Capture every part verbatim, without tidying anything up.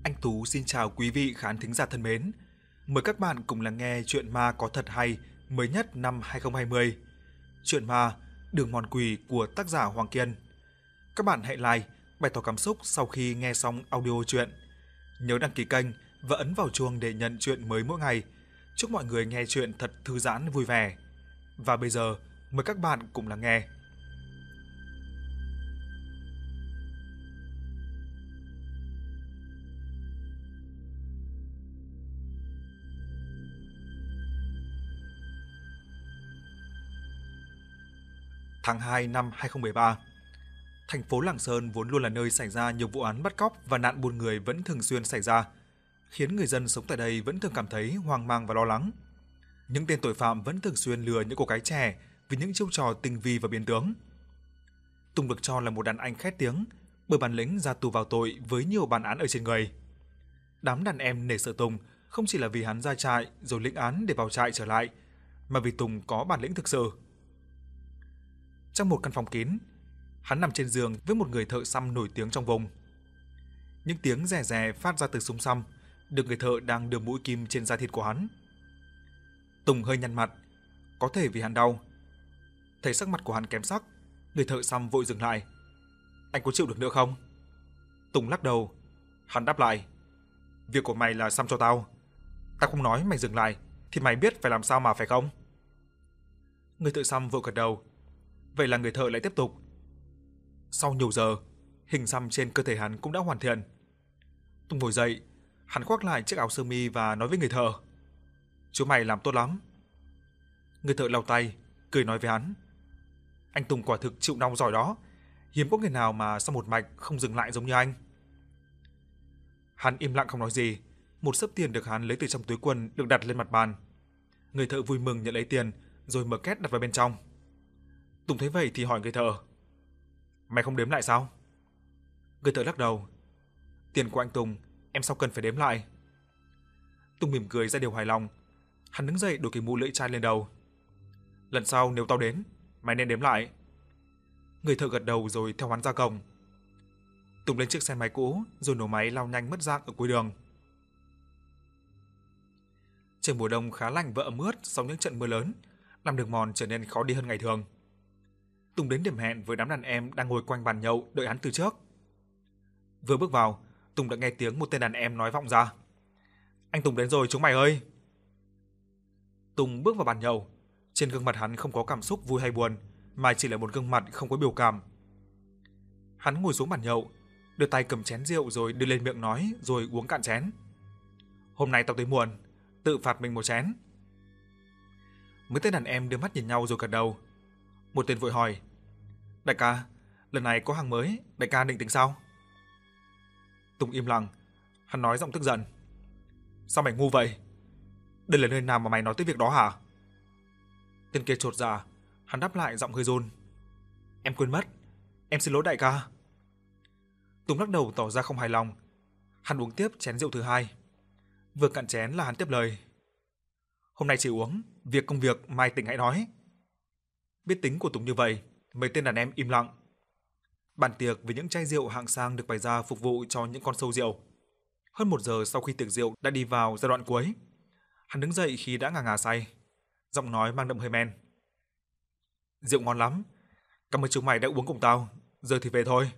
Anh Tú xin chào quý vị khán thính giả thân mến. Mời các bạn cùng lắng nghe chuyện ma có thật hay mới nhất năm hai không hai không. Chuyện ma Đường Mòn Quỷ của tác giả Hoàng Kiên. Các bạn hãy like, bày tỏ cảm xúc sau khi nghe xong audio chuyện. Nhớ đăng ký kênh và ấn vào chuông để nhận chuyện mới mỗi ngày. Chúc mọi người nghe chuyện thật thư giãn vui vẻ. Và bây giờ, mời các bạn cùng lắng nghe. Tháng hai năm hai không một ba, thành phố Lạng Sơn vốn luôn là nơi xảy ra nhiều vụ án bắt cóc và nạn buôn người vẫn thường xuyên xảy ra, khiến người dân sống tại đây vẫn thường cảm thấy hoang mang và lo lắng. Những tên tội phạm vẫn thường xuyên lừa những cô gái trẻ vì những chiêu trò tinh vi và biến tướng. Tùng được cho là một đàn anh khét tiếng bởi bản lĩnh ra tù vào tội với nhiều bản án ở trên người. Đám đàn em nể sợ Tùng không chỉ là vì hắn ra trại rồi lĩnh án để vào trại trở lại, mà vì Tùng có bản lĩnh thực sự. Trong một căn phòng kín, hắn nằm trên giường với một người thợ săm nổi tiếng trong vùng. Những tiếng rè rè phát ra từ súng săm được người thợ đang đưa mũi kim trên da thịt của hắn. Tùng hơi nhăn mặt, có thể vì hắn đau. Thấy sắc mặt của hắn kém sắc, người thợ săm vội dừng lại. Anh có chịu được nữa không? Tùng lắc đầu. Hắn đáp lại, việc của mày là xăm cho tao. Tao không nói mày dừng lại thì mày biết phải làm sao mà, phải không? Người thợ săm vội gật đầu. Vậy là người thợ lại tiếp tục. Sau nhiều giờ, hình xăm trên cơ thể hắn cũng đã hoàn thiện. Tùng ngồi dậy, hắn khoác lại chiếc áo sơ mi và nói với người thợ, chú mày làm tốt lắm. Người thợ lau tay, cười nói với hắn, anh Tùng quả thực chịu đau giỏi đó, hiếm có người nào mà sau một mạch không dừng lại giống như anh. Hắn im lặng không nói gì. Một xấp tiền được hắn lấy từ trong túi quần được đặt lên mặt bàn. Người thợ vui mừng nhận lấy tiền rồi mở két đặt vào bên trong. Tùng thấy vậy thì hỏi người thợ, mày không đếm lại sao? Người thợ lắc đầu. Tiền của anh Tùng, em sao cần phải đếm lại? Tùng mỉm cười ra điều hài lòng. Hắn đứng dậy đội cái mũ lưỡi chai lên đầu. Lần sau nếu tao đến, mày nên đếm lại. Người thợ gật đầu rồi theo hắn ra cổng. Tùng lên chiếc xe máy cũ rồi nổ máy lao nhanh mất dạng ở cuối đường. Trời mùa đông khá lạnh và ẩm ướt sau những trận mưa lớn, làm đường mòn trở nên khó đi hơn ngày thường. Tùng đến điểm hẹn với đám đàn em đang ngồi quanh bàn nhậu đợi hắn từ trước. Vừa bước vào, Tùng đã nghe tiếng một tên đàn em nói vọng ra. Anh Tùng đến rồi chúng mày ơi! Tùng bước vào bàn nhậu. Trên gương mặt hắn không có cảm xúc vui hay buồn, mà chỉ là một gương mặt không có biểu cảm. Hắn ngồi xuống bàn nhậu, đưa tay cầm chén rượu rồi đưa lên miệng nói rồi uống cạn chén. Hôm nay tao tới muộn, tự phạt mình một chén. Mấy tên đàn em đưa mắt nhìn nhau rồi gật đầu. Một tên vội hỏi, đại ca, lần này có hàng mới, đại ca định tính sao? Tùng im lặng. Hắn nói giọng tức giận, sao mày ngu vậy? Đây là nơi nào mà mày nói tới việc đó hả? Tên kia chột dạ. Hắn đáp lại giọng hơi run, em quên mất, em xin lỗi đại ca. Tùng lắc đầu tỏ ra không hài lòng. Hắn uống tiếp chén rượu thứ hai. Vừa cạn chén là hắn tiếp lời, hôm nay chỉ uống, việc công việc mai tỉnh hãy nói. Biết tính của Tùng như vậy, mấy tên đàn em im lặng. Bàn tiệc với những chai rượu hạng sang được bày ra phục vụ cho những con sâu rượu. Hơn một giờ sau khi tiệc rượu đã đi vào giai đoạn cuối, hắn đứng dậy khi đã ngà ngà say, giọng nói mang đậm hơi men. Rượu ngon lắm, cảm ơn chúng mày đã uống cùng tao, giờ thì về thôi.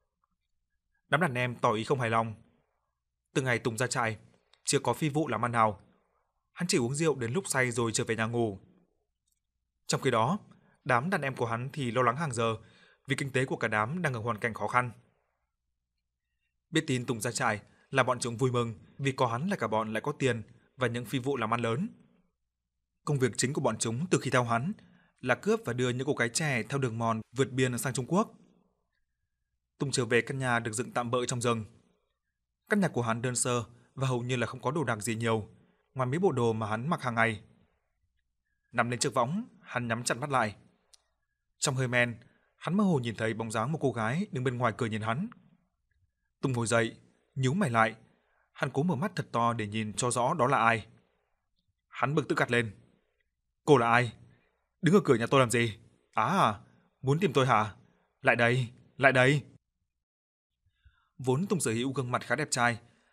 Đám đàn em tỏ ý không hài lòng. Từ ngày Tùng ra trại, chưa có phi vụ làm ăn nào. Hắn chỉ uống rượu đến lúc say rồi trở về nhà ngủ. Trong khi đó, đám đàn em của hắn thì lo lắng hàng giờ vì kinh tế của cả đám đang ở hoàn cảnh khó khăn. Biết tin Tùng ra trại là bọn chúng vui mừng vì có hắn là cả bọn lại có tiền và những phi vụ làm ăn lớn. Công việc chính của bọn chúng từ khi theo hắn là cướp và đưa những cô gái trẻ theo đường mòn vượt biên sang Trung Quốc. Tùng trở về căn nhà được dựng tạm bợ trong rừng. Căn nhà của hắn đơn sơ và hầu như là không có đồ đạc gì nhiều, ngoài mấy bộ đồ mà hắn mặc hàng ngày. Nằm lên chiếc võng, hắn nhắm chặt mắt lại. Trong hơi men, hắn mơ hồ nhìn thấy bóng dáng một cô gái đứng bên ngoài cười nhìn hắn. Tùng ngồi dậy, nhíu mày lại. Hắn cố mở mắt thật to để nhìn cho rõ đó là ai. Hắn bực tức gắt lên. Cô là ai? Đứng ở cửa nhà tôi làm gì? À, muốn tìm tôi hả? Lại đây, lại đây. Vốn Tùng sở hữu gương mặt khá đẹp trai,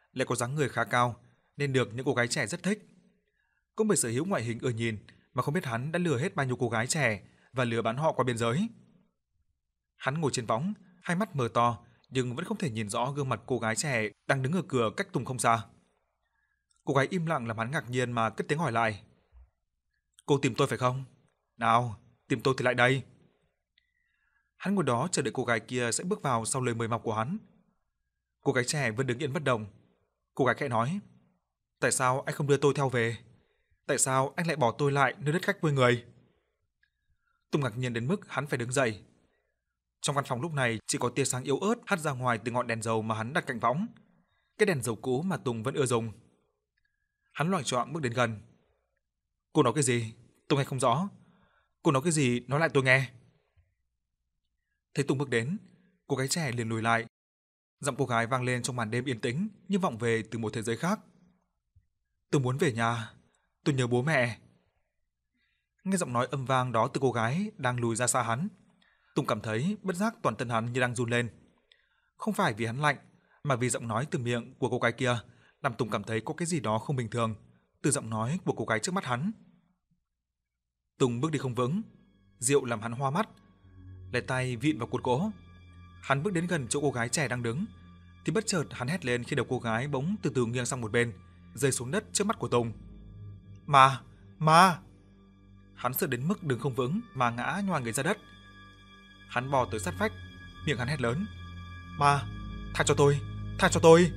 lại có dáng người khá cao nên được những cô gái trẻ rất thích. Cũng bởi sở hữu ngoại hình ưa nhìn mà không biết hắn đã lừa hết bao nhiêu cô gái trẻ và lừa bán họ qua biên giới. Hắn ngồi trên võng, hai mắt mở to nhưng vẫn không thể nhìn rõ gương mặt cô gái trẻ đang đứng ở cửa cách Tùng không xa. Cô gái im lặng làm hắn ngạc nhiên mà cất tiếng hỏi lại. Cô tìm tôi phải không? Nào, tìm tôi thì lại đây. Hắn ngồi đó chờ đợi cô gái kia sẽ bước vào sau lời mời mọc của hắn. Cô gái trẻ vẫn đứng yên bất động. Cô gái khẽ nói. Tại sao anh không đưa tôi theo về? Tại sao anh lại bỏ tôi lại nơi đất khách quê người? Tùng ngạc nhiên đến mức hắn phải đứng dậy. Trong căn phòng lúc này chỉ có tia sáng yếu ớt hắt ra ngoài từ ngọn đèn dầu mà hắn đặt cạnh võng. Cái đèn dầu cũ mà Tùng vẫn ưa dùng. Hắn loạng choạng bước đến gần. Cô nói cái gì? Tùng nghe không rõ. Cô nói cái gì? Nói lại tôi nghe. Thấy Tùng bước đến, cô gái trẻ liền lùi lại. Giọng cô gái vang lên trong màn đêm yên tĩnh như vọng về từ một thế giới khác. Tôi muốn về nhà. Tôi nhớ bố mẹ. Nghe giọng nói âm vang đó từ cô gái đang lùi ra xa hắn, Tùng cảm thấy bất giác toàn thân hắn như đang run lên. Không phải vì hắn lạnh, mà vì giọng nói từ miệng của cô gái kia làm Tùng cảm thấy có cái gì đó không bình thường từ giọng nói của cô gái trước mắt hắn. Tùng bước đi không vững, rượu làm hắn hoa mắt, lấy tay vịn vào cột gỗ. Hắn bước đến gần chỗ cô gái trẻ đang đứng, thì bất chợt hắn hét lên khi đầu cô gái bỗng từ từ nghiêng sang một bên, rơi xuống đất trước mắt của Tùng. Ma, ma! Hắn sợ đến mức đứng không vững mà ngã nhoàng người ra đất. Hắn bò tới sát vách, miệng hắn hét lớn. Ma, tha cho tôi, tha cho tôi!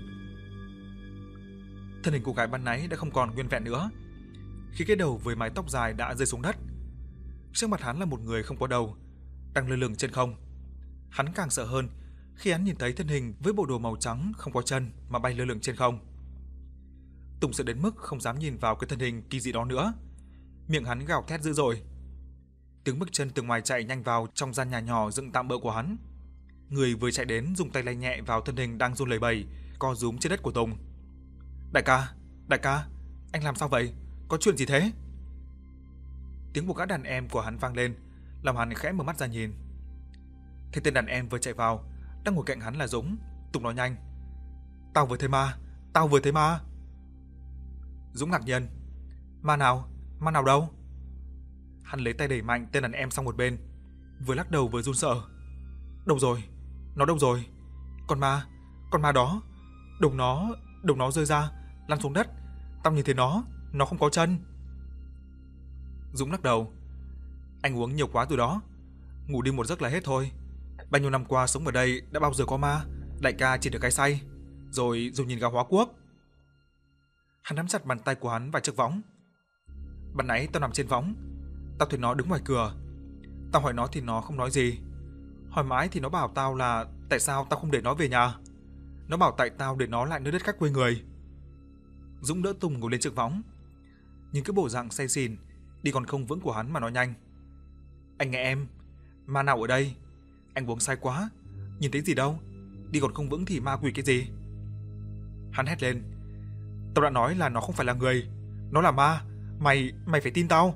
Thân hình cô gái ban nãy đã không còn nguyên vẹn nữa, khi cái đầu với mái tóc dài đã rơi xuống đất. Trước mặt hắn là một người không có đầu, đang lơ lửng trên không. Hắn càng sợ hơn khi hắn nhìn thấy thân hình với bộ đồ màu trắng không có chân mà bay lơ lửng trên không. Tùng sợ đến mức không dám nhìn vào cái thân hình kỳ dị đó nữa. Miệng hắn gào thét dữ dội. Tiếng bước chân từ ngoài chạy nhanh vào trong gian nhà nhỏ dựng tạm bợ của hắn. Người vừa chạy đến dùng tay lay nhẹ vào thân hình đang run lẩy bẩy, co rúm trên đất của Tùng. Đại ca, đại ca, anh làm sao vậy? Có chuyện gì thế? Tiếng của gã đàn em của hắn vang lên, làm hắn khẽ mở mắt ra nhìn. Thấy tên đàn em vừa chạy vào, đang ngồi cạnh hắn là Dũng. Tùng nói nhanh. Tao vừa thấy ma, tao vừa thấy ma. Dũng ngạc nhiên. Ma nào? Ma nào đâu? Hắn lấy tay đẩy mạnh tên đàn em sang một bên, vừa lắc đầu vừa run sợ. Đâu rồi? Nó đâu rồi? Con ma, con ma đó. Đồng nó, đồng nó rơi ra, lăn xuống đất. Tao nhìn thấy nó, nó không có chân. Dũng lắc đầu. Anh uống nhiều quá rồi đó. Ngủ đi một giấc là hết thôi. Bao nhiêu năm qua sống ở đây đã bao giờ có ma, đại ca chỉ được cái say, rồi dùng nhìn gà hóa quốc. Hắn nắm chặt bàn tay của hắn vào chiếc võng. Ban nãy tao nằm trên võng, tao thấy nó đứng ngoài cửa. Tao hỏi nó thì nó không nói gì. Hỏi mãi thì nó bảo tao là tại sao tao không để nó về nhà. Nó bảo tại tao để nó lại nơi đất khách quê người. Dũng đỡ Tùng ngồi lên chiếc võng. Nhìn cái bộ dạng say xỉn, đi còn không vững của hắn mà nói nhanh. Anh nghe em, ma nào ở đây? Anh uống say quá, nhìn thấy gì đâu. Đi còn không vững thì ma quỷ cái gì? Hắn hét lên. Tao đã nói là nó không phải là người, nó là ma. Mày, mày phải tin tao.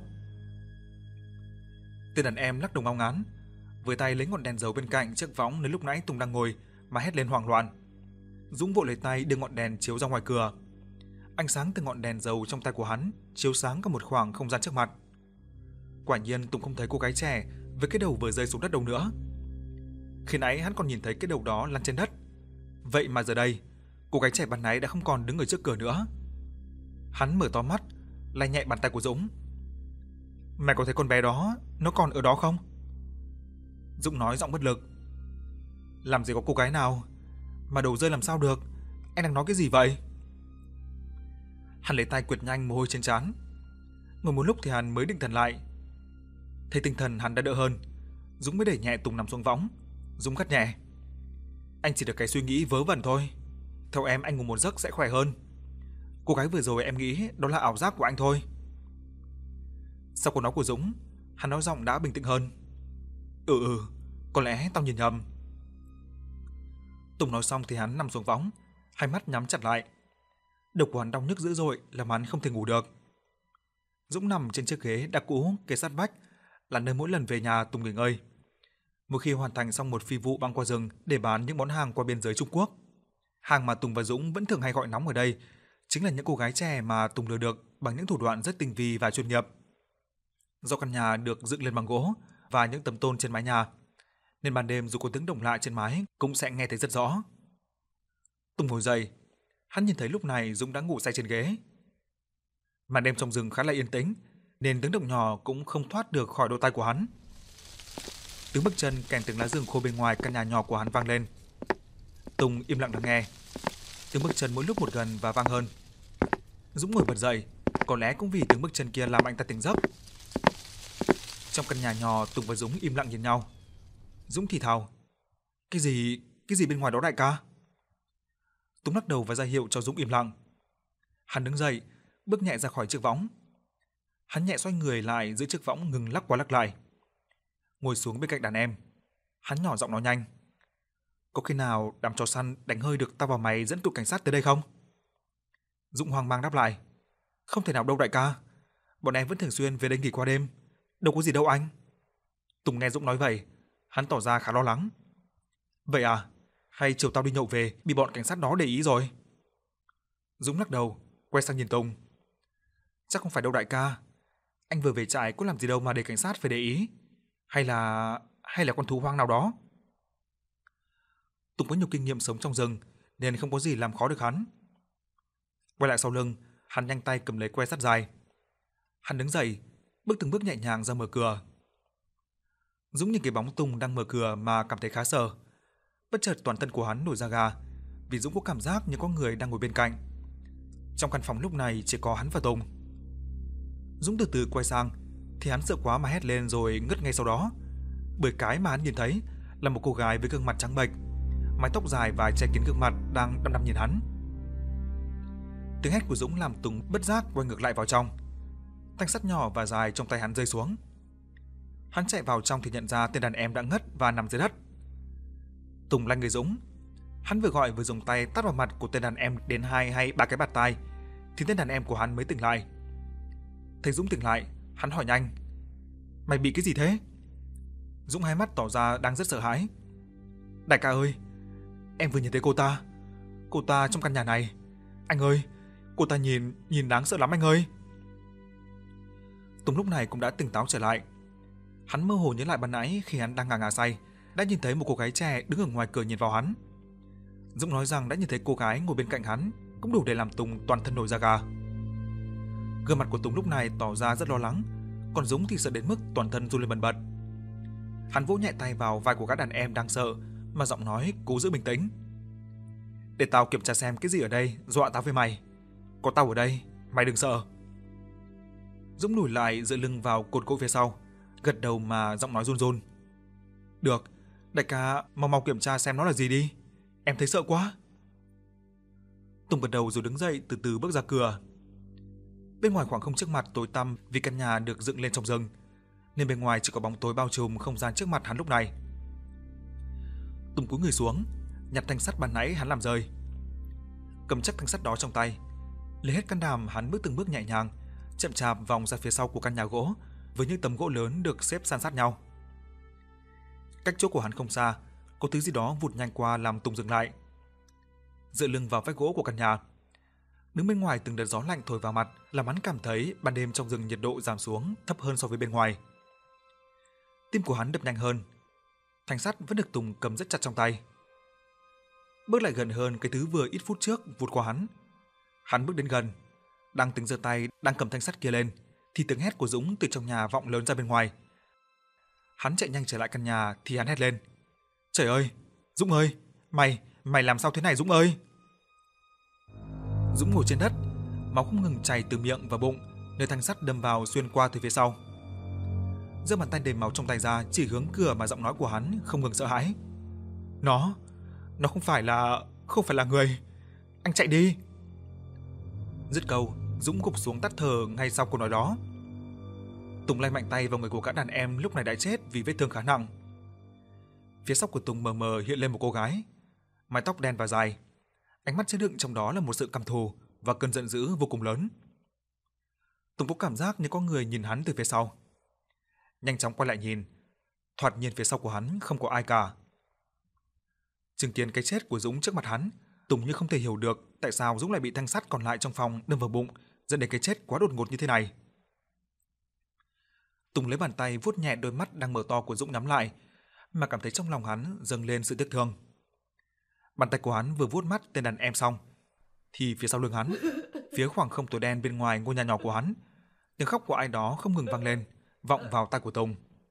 Tên đàn em lắc đầu ngao ngán, với tay lấy ngọn đèn dầu bên cạnh chiếc võng nơi lúc nãy Tùng đang ngồi mà hét lên hoảng loạn. Dũng vội lấy tay đưa ngọn đèn chiếu ra ngoài cửa. Ánh sáng từ ngọn đèn dầu trong tay của hắn chiếu sáng cả một khoảng không gian trước mặt. Quả nhiên Tùng không thấy cô gái trẻ với cái đầu vừa rơi xuống đất đâu nữa. Khi nãy hắn còn nhìn thấy cái đầu đó lăn trên đất. Vậy mà giờ đây, cô gái trẻ ban nãy đã không còn đứng ở trước cửa nữa. Hắn mở to mắt, lay nhẹ bàn tay của Dũng. Mày có thấy con bé đó, nó còn ở đó không? Dũng nói giọng bất lực. Làm gì có cô gái nào, mà đầu rơi làm sao được? Anh đang nói cái gì vậy? Hắn lấy tay quệt nhanh mồ hôi trên trán. Ngồi một lúc thì hắn mới định thần lại. Thấy tinh thần hắn đã đỡ hơn, Dũng mới đẩy nhẹ Tùng nằm xuống võng. Dũng gắt nhẹ. Anh chỉ được cái suy nghĩ vớ vẩn thôi. Theo em anh ngủ một giấc sẽ khỏe hơn. Cô gái vừa rồi em nghĩ đó là ảo giác của anh thôi. Sau câu nói của Dũng, hắn nói giọng đã bình tĩnh hơn. Ừ ừ, có lẽ tao nhìn nhầm. Tùng nói xong thì hắn nằm xuống võng, hai mắt nhắm chặt lại. Đầu của hắn đau nhức dữ dội làm hắn không thể ngủ được. Dũng nằm trên chiếc ghế đã cũ kê sát vách, là nơi mỗi lần về nhà Tùng nghỉ ngơi. Một khi hoàn thành xong một phi vụ băng qua rừng để bán những món hàng qua biên giới Trung Quốc, Hàng mà Tùng và Dũng vẫn thường hay gọi nóng ở đây chính là những cô gái trẻ mà Tùng lừa được bằng những thủ đoạn rất tinh vi và chuyên nghiệp. Do căn nhà được dựng lên bằng gỗ và những tấm tôn trên mái nhà, nên ban đêm dù có tiếng động lạ trên mái cũng sẽ nghe thấy rất rõ. Tùng ngồi dậy, hắn nhìn thấy lúc này Dũng đã ngủ say trên ghế. Màn đêm trong rừng khá là yên tĩnh, nên tiếng động nhỏ cũng không thoát được khỏi đôi tai của hắn. Tiếng bước chân kèm tiếng lá rừng khô bên ngoài căn nhà nhỏ của hắn vang lên. Tùng im lặng lắng nghe. Tiếng bước chân mỗi lúc một gần và vang hơn. Dũng ngồi bật dậy, có lẽ cũng vì tiếng bước chân kia làm anh ta tỉnh giấc. Trong căn nhà nhỏ, Tùng và Dũng im lặng nhìn nhau. Dũng thì thào: "Cái gì, cái gì bên ngoài đó đại ca?" Tùng lắc đầu và ra hiệu cho Dũng im lặng. Hắn đứng dậy, bước nhẹ ra khỏi chiếc võng. Hắn nhẹ xoay người lại giữa chiếc võng ngừng lắc qua lắc lại. Ngồi xuống bên cạnh đàn em, hắn nhỏ giọng nói nhanh: "Có khi nào đám chó săn đánh hơi được tao và mày dẫn tụi cảnh sát tới đây không?" Dũng hoang mang đáp lại: "Không thể nào đâu đại ca. Bọn em vẫn thường xuyên về đây nghỉ qua đêm. Đâu có gì đâu anh." Tùng nghe Dũng nói vậy, hắn tỏ ra khá lo lắng. "Vậy à? Hay chiều tao đi nhậu về bị bọn cảnh sát đó để ý rồi?" Dũng lắc đầu, quay sang nhìn Tùng: "Chắc không phải đâu đại ca. Anh vừa về trại có làm gì đâu mà để cảnh sát phải để ý. Hay là... hay là con thú hoang nào đó?" Tùng có nhiều kinh nghiệm sống trong rừng nên không có gì làm khó được hắn. Quay lại sau lưng, hắn nhanh tay cầm lấy que sắt dài. Hắn đứng dậy, bước từng bước nhẹ nhàng ra mở cửa. Dũng nhìn cái bóng Tùng đang mở cửa mà cảm thấy khá sợ. Bất chợt toàn thân của hắn nổi da gà, vì Dũng có cảm giác như có người đang ngồi bên cạnh. Trong căn phòng lúc này chỉ có hắn và Tùng. Dũng từ từ quay sang thì hắn sợ quá mà hét lên rồi ngất ngay sau đó. Bởi cái mà hắn nhìn thấy là một cô gái với gương mặt trắng bệch, mái tóc dài và che kín gương mặt đang đăm đăm nhìn hắn. Tiếng hét của Dũng làm Tùng bất giác quay ngược lại vào trong. Thanh sắt nhỏ và dài trong tay hắn rơi xuống. Hắn chạy vào trong thì nhận ra tên đàn em đã ngất và nằm dưới đất. Tùng lay người Dũng. Hắn vừa gọi vừa dùng tay tát vào mặt của tên đàn em đến hai hay ba cái bạt tai thì tên đàn em của hắn mới tỉnh lại. Thấy Dũng tỉnh lại, hắn hỏi nhanh: "Mày bị cái gì thế?" Dũng hai mắt tỏ ra đang rất sợ hãi. "Đại ca ơi, em vừa nhìn thấy cô ta. Cô ta trong căn nhà này. Anh ơi, cô ta nhìn, nhìn đáng sợ lắm anh ơi." Tùng lúc này cũng đã tỉnh táo trở lại. Hắn mơ hồ nhớ lại ban nãy khi hắn đang ngà ngà say, đã nhìn thấy một cô gái trẻ đứng ở ngoài cửa nhìn vào hắn. Dũng nói rằng đã nhìn thấy cô gái ngồi bên cạnh hắn cũng đủ để làm Tùng toàn thân nổi da gà. Gương mặt của Tùng lúc này tỏ ra rất lo lắng, còn Dũng thì sợ đến mức toàn thân run lên bần bật. Hắn vỗ nhẹ tay vào vai của gã đàn em đang sợ mà giọng nói cố giữ bình tĩnh: "Để tao kiểm tra xem cái gì ở đây dọa tao với mày. Có tao ở đây, mày đừng sợ." Dũng lùi lại dựa lưng vào cột gỗ phía sau, gật đầu mà giọng nói run run: "Được, đại ca mau mau kiểm tra xem nó là gì đi. Em thấy sợ quá." Tùng gật đầu rồi đứng dậy từ từ bước ra cửa. Bên ngoài khoảng không trước mặt tối tăm vì căn nhà được dựng lên trong rừng, nên bên ngoài chỉ có bóng tối bao trùm không gian trước mặt hắn lúc này. Tùng cúi người xuống, nhặt thanh sắt ban nãy hắn làm rơi. Cầm chắc thanh sắt đó trong tay, lấy hết can đảm hắn bước từng bước nhẹ nhàng, chậm chạp vòng ra phía sau của căn nhà gỗ với những tấm gỗ lớn được xếp san sát nhau. Cách chỗ của hắn không xa, có thứ gì đó vụt nhanh qua làm Tùng dừng lại. Dựa lưng vào vách gỗ của căn nhà, đứng bên ngoài từng đợt gió lạnh thổi vào mặt làm hắn cảm thấy ban đêm trong rừng nhiệt độ giảm xuống thấp hơn so với bên ngoài. Tim của hắn đập nhanh hơn. Thanh sắt vẫn được Tùng cầm rất chặt trong tay. Bước lại gần hơn cái thứ vừa ít phút trước vụt qua hắn. Hắn bước đến gần, đang tính giơ tay đang cầm thanh sắt kia lên thì tiếng hét của Dũng từ trong nhà vọng lớn ra bên ngoài. Hắn chạy nhanh trở lại căn nhà thì hắn hét lên: "Trời ơi, Dũng ơi, mày, mày làm sao thế này Dũng ơi?" Dũng ngồi trên đất, máu không ngừng chảy từ miệng và bụng, nơi thanh sắt đâm vào xuyên qua từ phía sau. Giơ bàn tay đầy máu trong tay ra chỉ hướng cửa mà giọng nói của hắn không ngừng sợ hãi: "Nó, nó không phải là, không phải là người. Anh chạy đi." Dứt câu, Dũng gục xuống tắt thở ngay sau câu nói đó. Tùng lay mạnh tay vào người của gã đàn em lúc này đã chết vì vết thương khá nặng. Phía sau của Tùng mờ mờ hiện lên một cô gái, mái tóc đen và dài, ánh mắt chứa đựng trong đó là một sự căm thù và cơn giận dữ vô cùng lớn. Tùng có cảm giác như có người nhìn hắn từ phía sau. Nhanh chóng quay lại nhìn, thoạt nhìn phía sau của hắn không có ai cả. Chứng kiến cái chết của Dũng trước mặt hắn, Tùng như không thể hiểu được tại sao Dũng lại bị thanh sắt còn lại trong phòng đâm vào bụng, dẫn đến cái chết quá đột ngột như thế này. Tùng lấy bàn tay vuốt nhẹ đôi mắt đang mở to của Dũng nhắm lại, mà cảm thấy trong lòng hắn dâng lên sự tiếc thương. Bàn tay của hắn vừa vuốt mắt tên đàn em xong, thì phía sau lưng hắn, phía khoảng không tối đen bên ngoài ngôi nhà nhỏ của hắn, tiếng khóc của ai đó không ngừng vang lên, vọng vào tai của Tùng.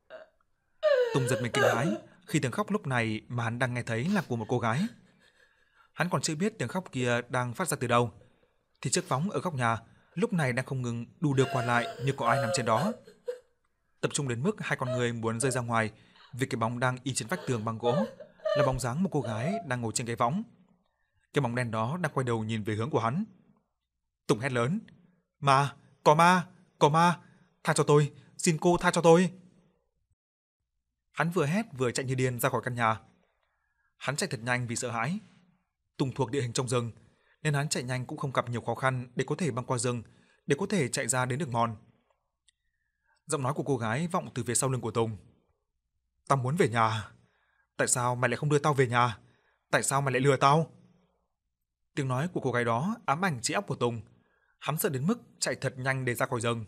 Tùng giật mình kinh hãi khi tiếng khóc lúc này mà hắn đang nghe thấy là của một cô gái. Hắn còn chưa biết tiếng khóc kia đang phát ra từ đâu, thì chiếc võng ở góc nhà lúc này đang không ngừng đu đưa qua lại như có ai nằm trên đó. Tập trung đến mức hai con người muốn rơi ra ngoài vì cái bóng đang y trên vách tường bằng gỗ là bóng dáng một cô gái đang ngồi trên cái võng. Cái bóng đen đó đang quay đầu nhìn về hướng của hắn. Tùng hét lớn: "Ma, có ma, có ma, tha cho tôi, xin cô tha cho tôi." Hắn vừa hét vừa chạy như điên ra khỏi căn nhà. Hắn chạy thật nhanh vì sợ hãi. Tùng thuộc địa hình trong rừng, nên hắn chạy nhanh cũng không gặp nhiều khó khăn để có thể băng qua rừng, để có thể chạy ra đến đường mòn. Giọng nói của cô gái vọng từ phía sau lưng của Tùng. "Tao muốn về nhà. Tại sao mày lại không đưa tao về nhà? Tại sao mày lại lừa tao?" Tiếng nói của cô gái đó ám ảnh trí óc của Tùng. Hắn sợ đến mức chạy thật nhanh để ra khỏi rừng.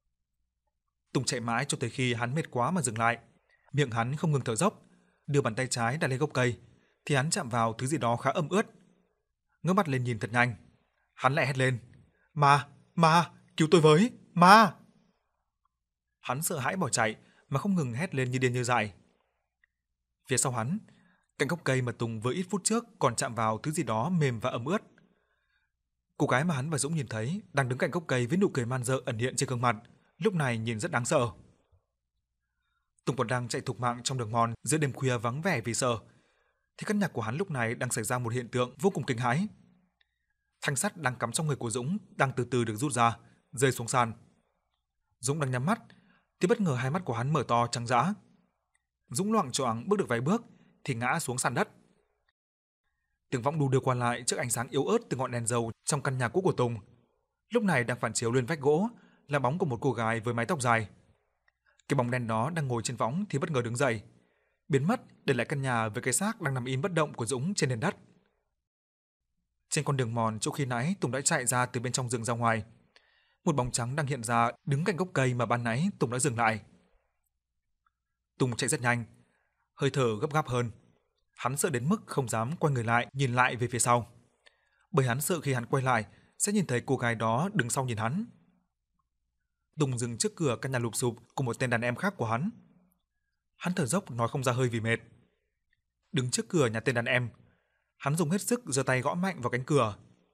Tùng chạy mãi cho tới khi hắn mệt quá mà dừng lại. Miệng hắn không ngừng thở dốc, đưa bàn tay trái đặt lên gốc cây, thì hắn chạm vào thứ gì đó khá ẩm ướt. Ngước mắt lên nhìn thật nhanh, hắn lại hét lên: "Ma, ma, cứu tôi với, ma!" Hắn sợ hãi bỏ chạy mà không ngừng hét lên như điên như dại. Phía sau hắn, cạnh gốc cây mà Tùng vừa ít phút trước còn chạm vào thứ gì đó mềm và ẩm ướt. Cô gái mà hắn và Dũng nhìn thấy đang đứng cạnh gốc cây với nụ cười man dợ ẩn hiện trên gương mặt, lúc này nhìn rất đáng sợ. Tùng còn đang chạy thục mạng trong đường mòn giữa đêm khuya vắng vẻ vì sợ, thì căn nhà của hắn lúc này đang xảy ra một hiện tượng vô cùng kinh hãi. Thanh sắt đang cắm trong người của Dũng đang từ từ được rút ra, rơi xuống sàn. Dũng đang nhắm mắt, thì bất ngờ hai mắt của hắn mở to trắng dã. Dũng loạng choạng bước được vài bước thì ngã xuống sàn đất. Tiếng võng đu đưa qua lại trước ánh sáng yếu ớt từ ngọn đèn dầu trong căn nhà cũ của Tùng. Lúc này đang phản chiếu lên vách gỗ là bóng của một cô gái với mái tóc dài. Cái bóng đen đó đang ngồi trên võng thì bất ngờ đứng dậy, biến mất để lại căn nhà với cái xác đang nằm im bất động của Dũng trên nền đất. Trên con đường mòn chỗ khi nãy Tùng đã chạy ra từ bên trong rừng ra ngoài, một bóng trắng đang hiện ra đứng cạnh gốc cây mà ban nãy Tùng đã dừng lại. Tùng chạy rất nhanh, hơi thở gấp gáp hơn. Hắn sợ đến mức không dám quay người lại nhìn lại về phía sau, bởi hắn sợ khi hắn quay lại sẽ nhìn thấy cô gái đó đứng sau nhìn hắn. Tùng dừng trước cửa căn nhà lụp xụp của một tên đàn em khác của hắn. Hắn thở dốc nói không ra hơi vì mệt. Đứng trước cửa nhà tên đàn em, hắn dùng hết sức giơ tay gõ mạnh vào cánh cửa.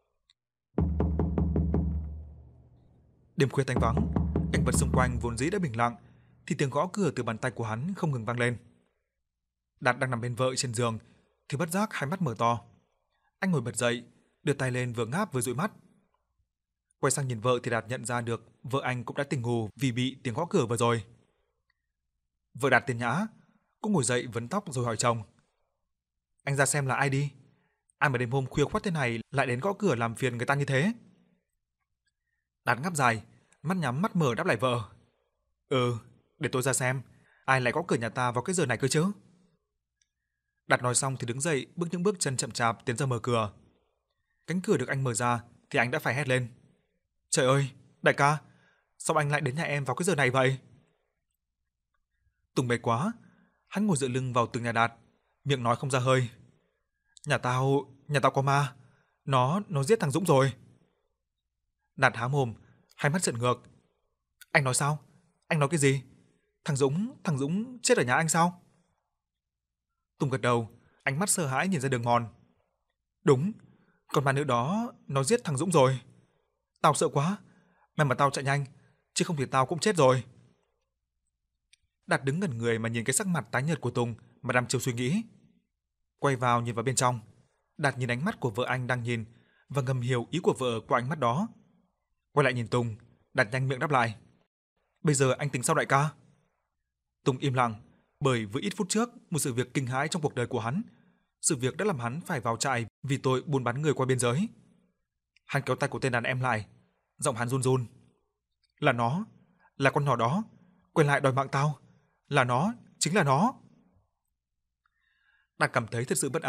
Đêm khuya tanh vắng, cảnh vật xung quanh vốn dĩ đã bình lặng, thì tiếng gõ cửa từ bàn tay của hắn không ngừng vang lên. Đạt đang nằm bên vợ trên giường thì bất giác hai mắt mở to. Anh ngồi bật dậy, đưa tay lên vừa ngáp vừa dụi mắt. Quay sang nhìn vợ thì Đạt nhận ra được vợ anh cũng đã tỉnh ngủ vì bị tiếng gõ cửa vừa rồi. Vợ Đạt tên Nhã cũng ngồi dậy vấn tóc rồi hỏi chồng: "Anh ra xem là ai đi? Ai mà đêm hôm khuya khoắt thế này lại đến gõ cửa làm phiền người ta như thế?" Đạt ngáp dài, mắt nhắm mắt mở đáp lại vợ: "Ừ, để tôi ra xem, ai lại gõ cửa nhà ta vào cái giờ này cơ chứ?" Đạt nói xong thì đứng dậy bước những bước chân chậm chạp tiến ra mở cửa. Cánh cửa được anh mở ra thì anh đã phải hét lên: "Trời ơi, đại ca, sao anh lại đến nhà em vào cái giờ này vậy?" Tùng mệt quá, hắn ngồi dựa lưng vào tường nhà Đạt, miệng nói không ra hơi: "Nhà tao, nhà tao có ma, nó nó giết thằng Dũng rồi." Đạt há mồm, hai mắt trợn ngược: "Anh nói sao? Anh nói cái gì? Thằng Dũng, thằng Dũng chết ở nhà anh sao?" Tùng gật đầu, ánh mắt sợ hãi nhìn ra đường mòn. "Đúng, con ma nữ đó nó giết thằng Dũng rồi. Tao sợ quá, may mà tao chạy nhanh, chứ không thì tao cũng chết rồi." Đạt đứng ngẩn người mà nhìn cái sắc mặt tái nhợt của Tùng mà đăm chiêu suy nghĩ. Quay vào nhìn vào bên trong, Đạt nhìn ánh mắt của vợ anh đang nhìn và ngầm hiểu ý của vợ qua ánh mắt đó. Quay lại nhìn Tùng, Đạt nhanh miệng đáp lại: "Bây giờ anh tính sao đại ca?" Tùng im lặng, bởi vừa ít phút trước một sự việc kinh hãi trong cuộc đời của hắn, sự việc đã làm hắn phải vào trại vì tội buôn bán người qua biên giới. Hắn kéo tay của tên đàn em lại, giọng hắn run run: "Là nó, là con nhỏ đó, quay lại đòi mạng tao, là nó, chính là nó." Đạt cảm thấy thật sự bất an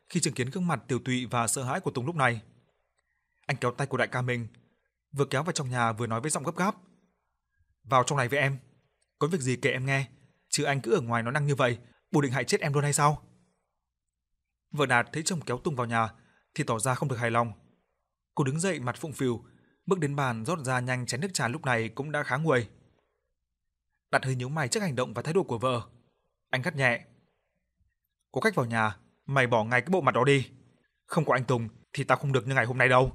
khi chứng kiến gương mặt tiều tụy và sợ hãi của Tùng lúc này. Anh kéo tay của đại ca mình, vừa kéo vào trong nhà vừa nói với giọng gấp gáp: "Vào trong này với em, có việc gì kể em nghe, chứ anh cứ ở ngoài nói năng như vậy, bố định hại chết em luôn hay sao?" Vợ Đạt thấy chồng kéo Tùng vào nhà thì tỏ ra không được hài lòng. Cô đứng dậy mặt phụng phịu, bước đến bàn rót ra nhanh chén nước trà lúc này cũng đã khá nguội. Đạt hơi nhíu mày trước hành động và thái độ của vợ. Anh gắt nhẹ: "Có cách vào nhà, mày bỏ ngay cái bộ mặt đó đi. Không có anh Tùng thì tao không được như ngày hôm nay đâu."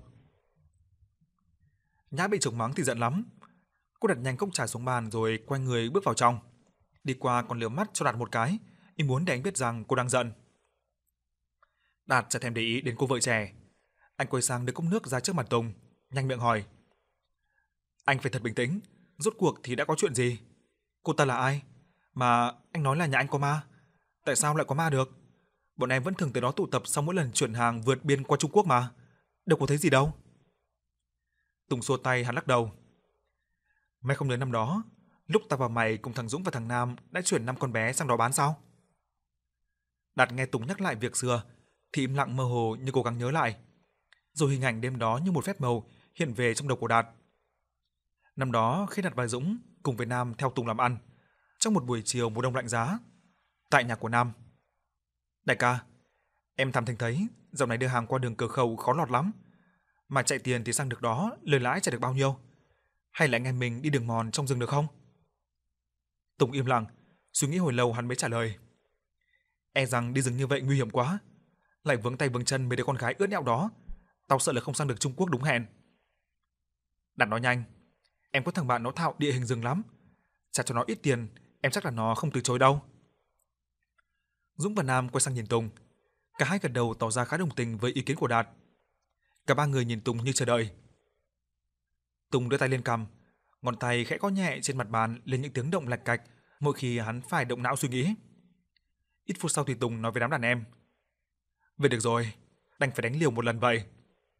Nhã bị chồng mắng thì giận lắm. Cô đặt nhanh cốc trà xuống bàn rồi quay người bước vào trong. Đi qua còn liếc mắt cho Đạt một cái, ý muốn để anh biết rằng cô đang giận. Đạt chẳng thèm để ý đến cô vợ trẻ. Anh quay sang đưa cốc nước ra trước mặt Tùng, nhanh miệng hỏi: "Anh phải thật bình tĩnh, rốt cuộc thì đã có chuyện gì? Cô ta là ai? Mà anh nói là nhà anh có ma. Tại sao lại có ma được? Bọn em vẫn thường tới đó tụ tập sau mỗi lần chuyển hàng vượt biên qua Trung Quốc mà. Đâu có thấy gì đâu." Tùng xua tay hắn lắc đầu: "Mày không nhớ năm đó, lúc tao và mày cùng thằng Dũng và thằng Nam đã chuyển năm con bé sang đó bán sao?" Đạt nghe Tùng nhắc lại việc xưa thì im lặng mơ hồ như cố gắng nhớ lại. Rồi hình ảnh đêm đó như một phép màu hiện về trong đầu của Đạt. Năm đó khi Đạt và Dũng cùng với Nam theo Tùng làm ăn, trong một buổi chiều mùa đông lạnh giá, tại nhà của Nam. "Đại ca, em thầm thanh thấy dạo này đưa hàng qua đường cửa khẩu khó lọt lắm, mà chạy tiền thì sang được đó lời lãi trả được bao nhiêu? Hay là anh em mình đi đường mòn trong rừng được không?" Tùng im lặng, suy nghĩ hồi lâu hắn mới trả lời: "E rằng đi rừng như vậy nguy hiểm quá, lại vướng tay vướng chân mấy đứa con gái ướt nhẹo đó, tao sợ là không sang được Trung Quốc đúng hẹn." Đạt nói nhanh: "Em có thằng bạn nó thạo địa hình rừng lắm, trả cho nó ít tiền, em chắc là nó không từ chối đâu." Dũng và Nam quay sang nhìn Tùng, cả hai gật đầu tỏ ra khá đồng tình với ý kiến của Đạt. Cả ba người nhìn Tùng như chờ đợi. Tùng đưa tay lên cằm, ngón tay khẽ gõ nhẹ trên mặt bàn lên những tiếng động lạch cạch mỗi khi hắn phải động não suy nghĩ. Ít phút sau thì Tùng nói với đám đàn em: "Vậy được rồi, đành phải đánh liều một lần vậy."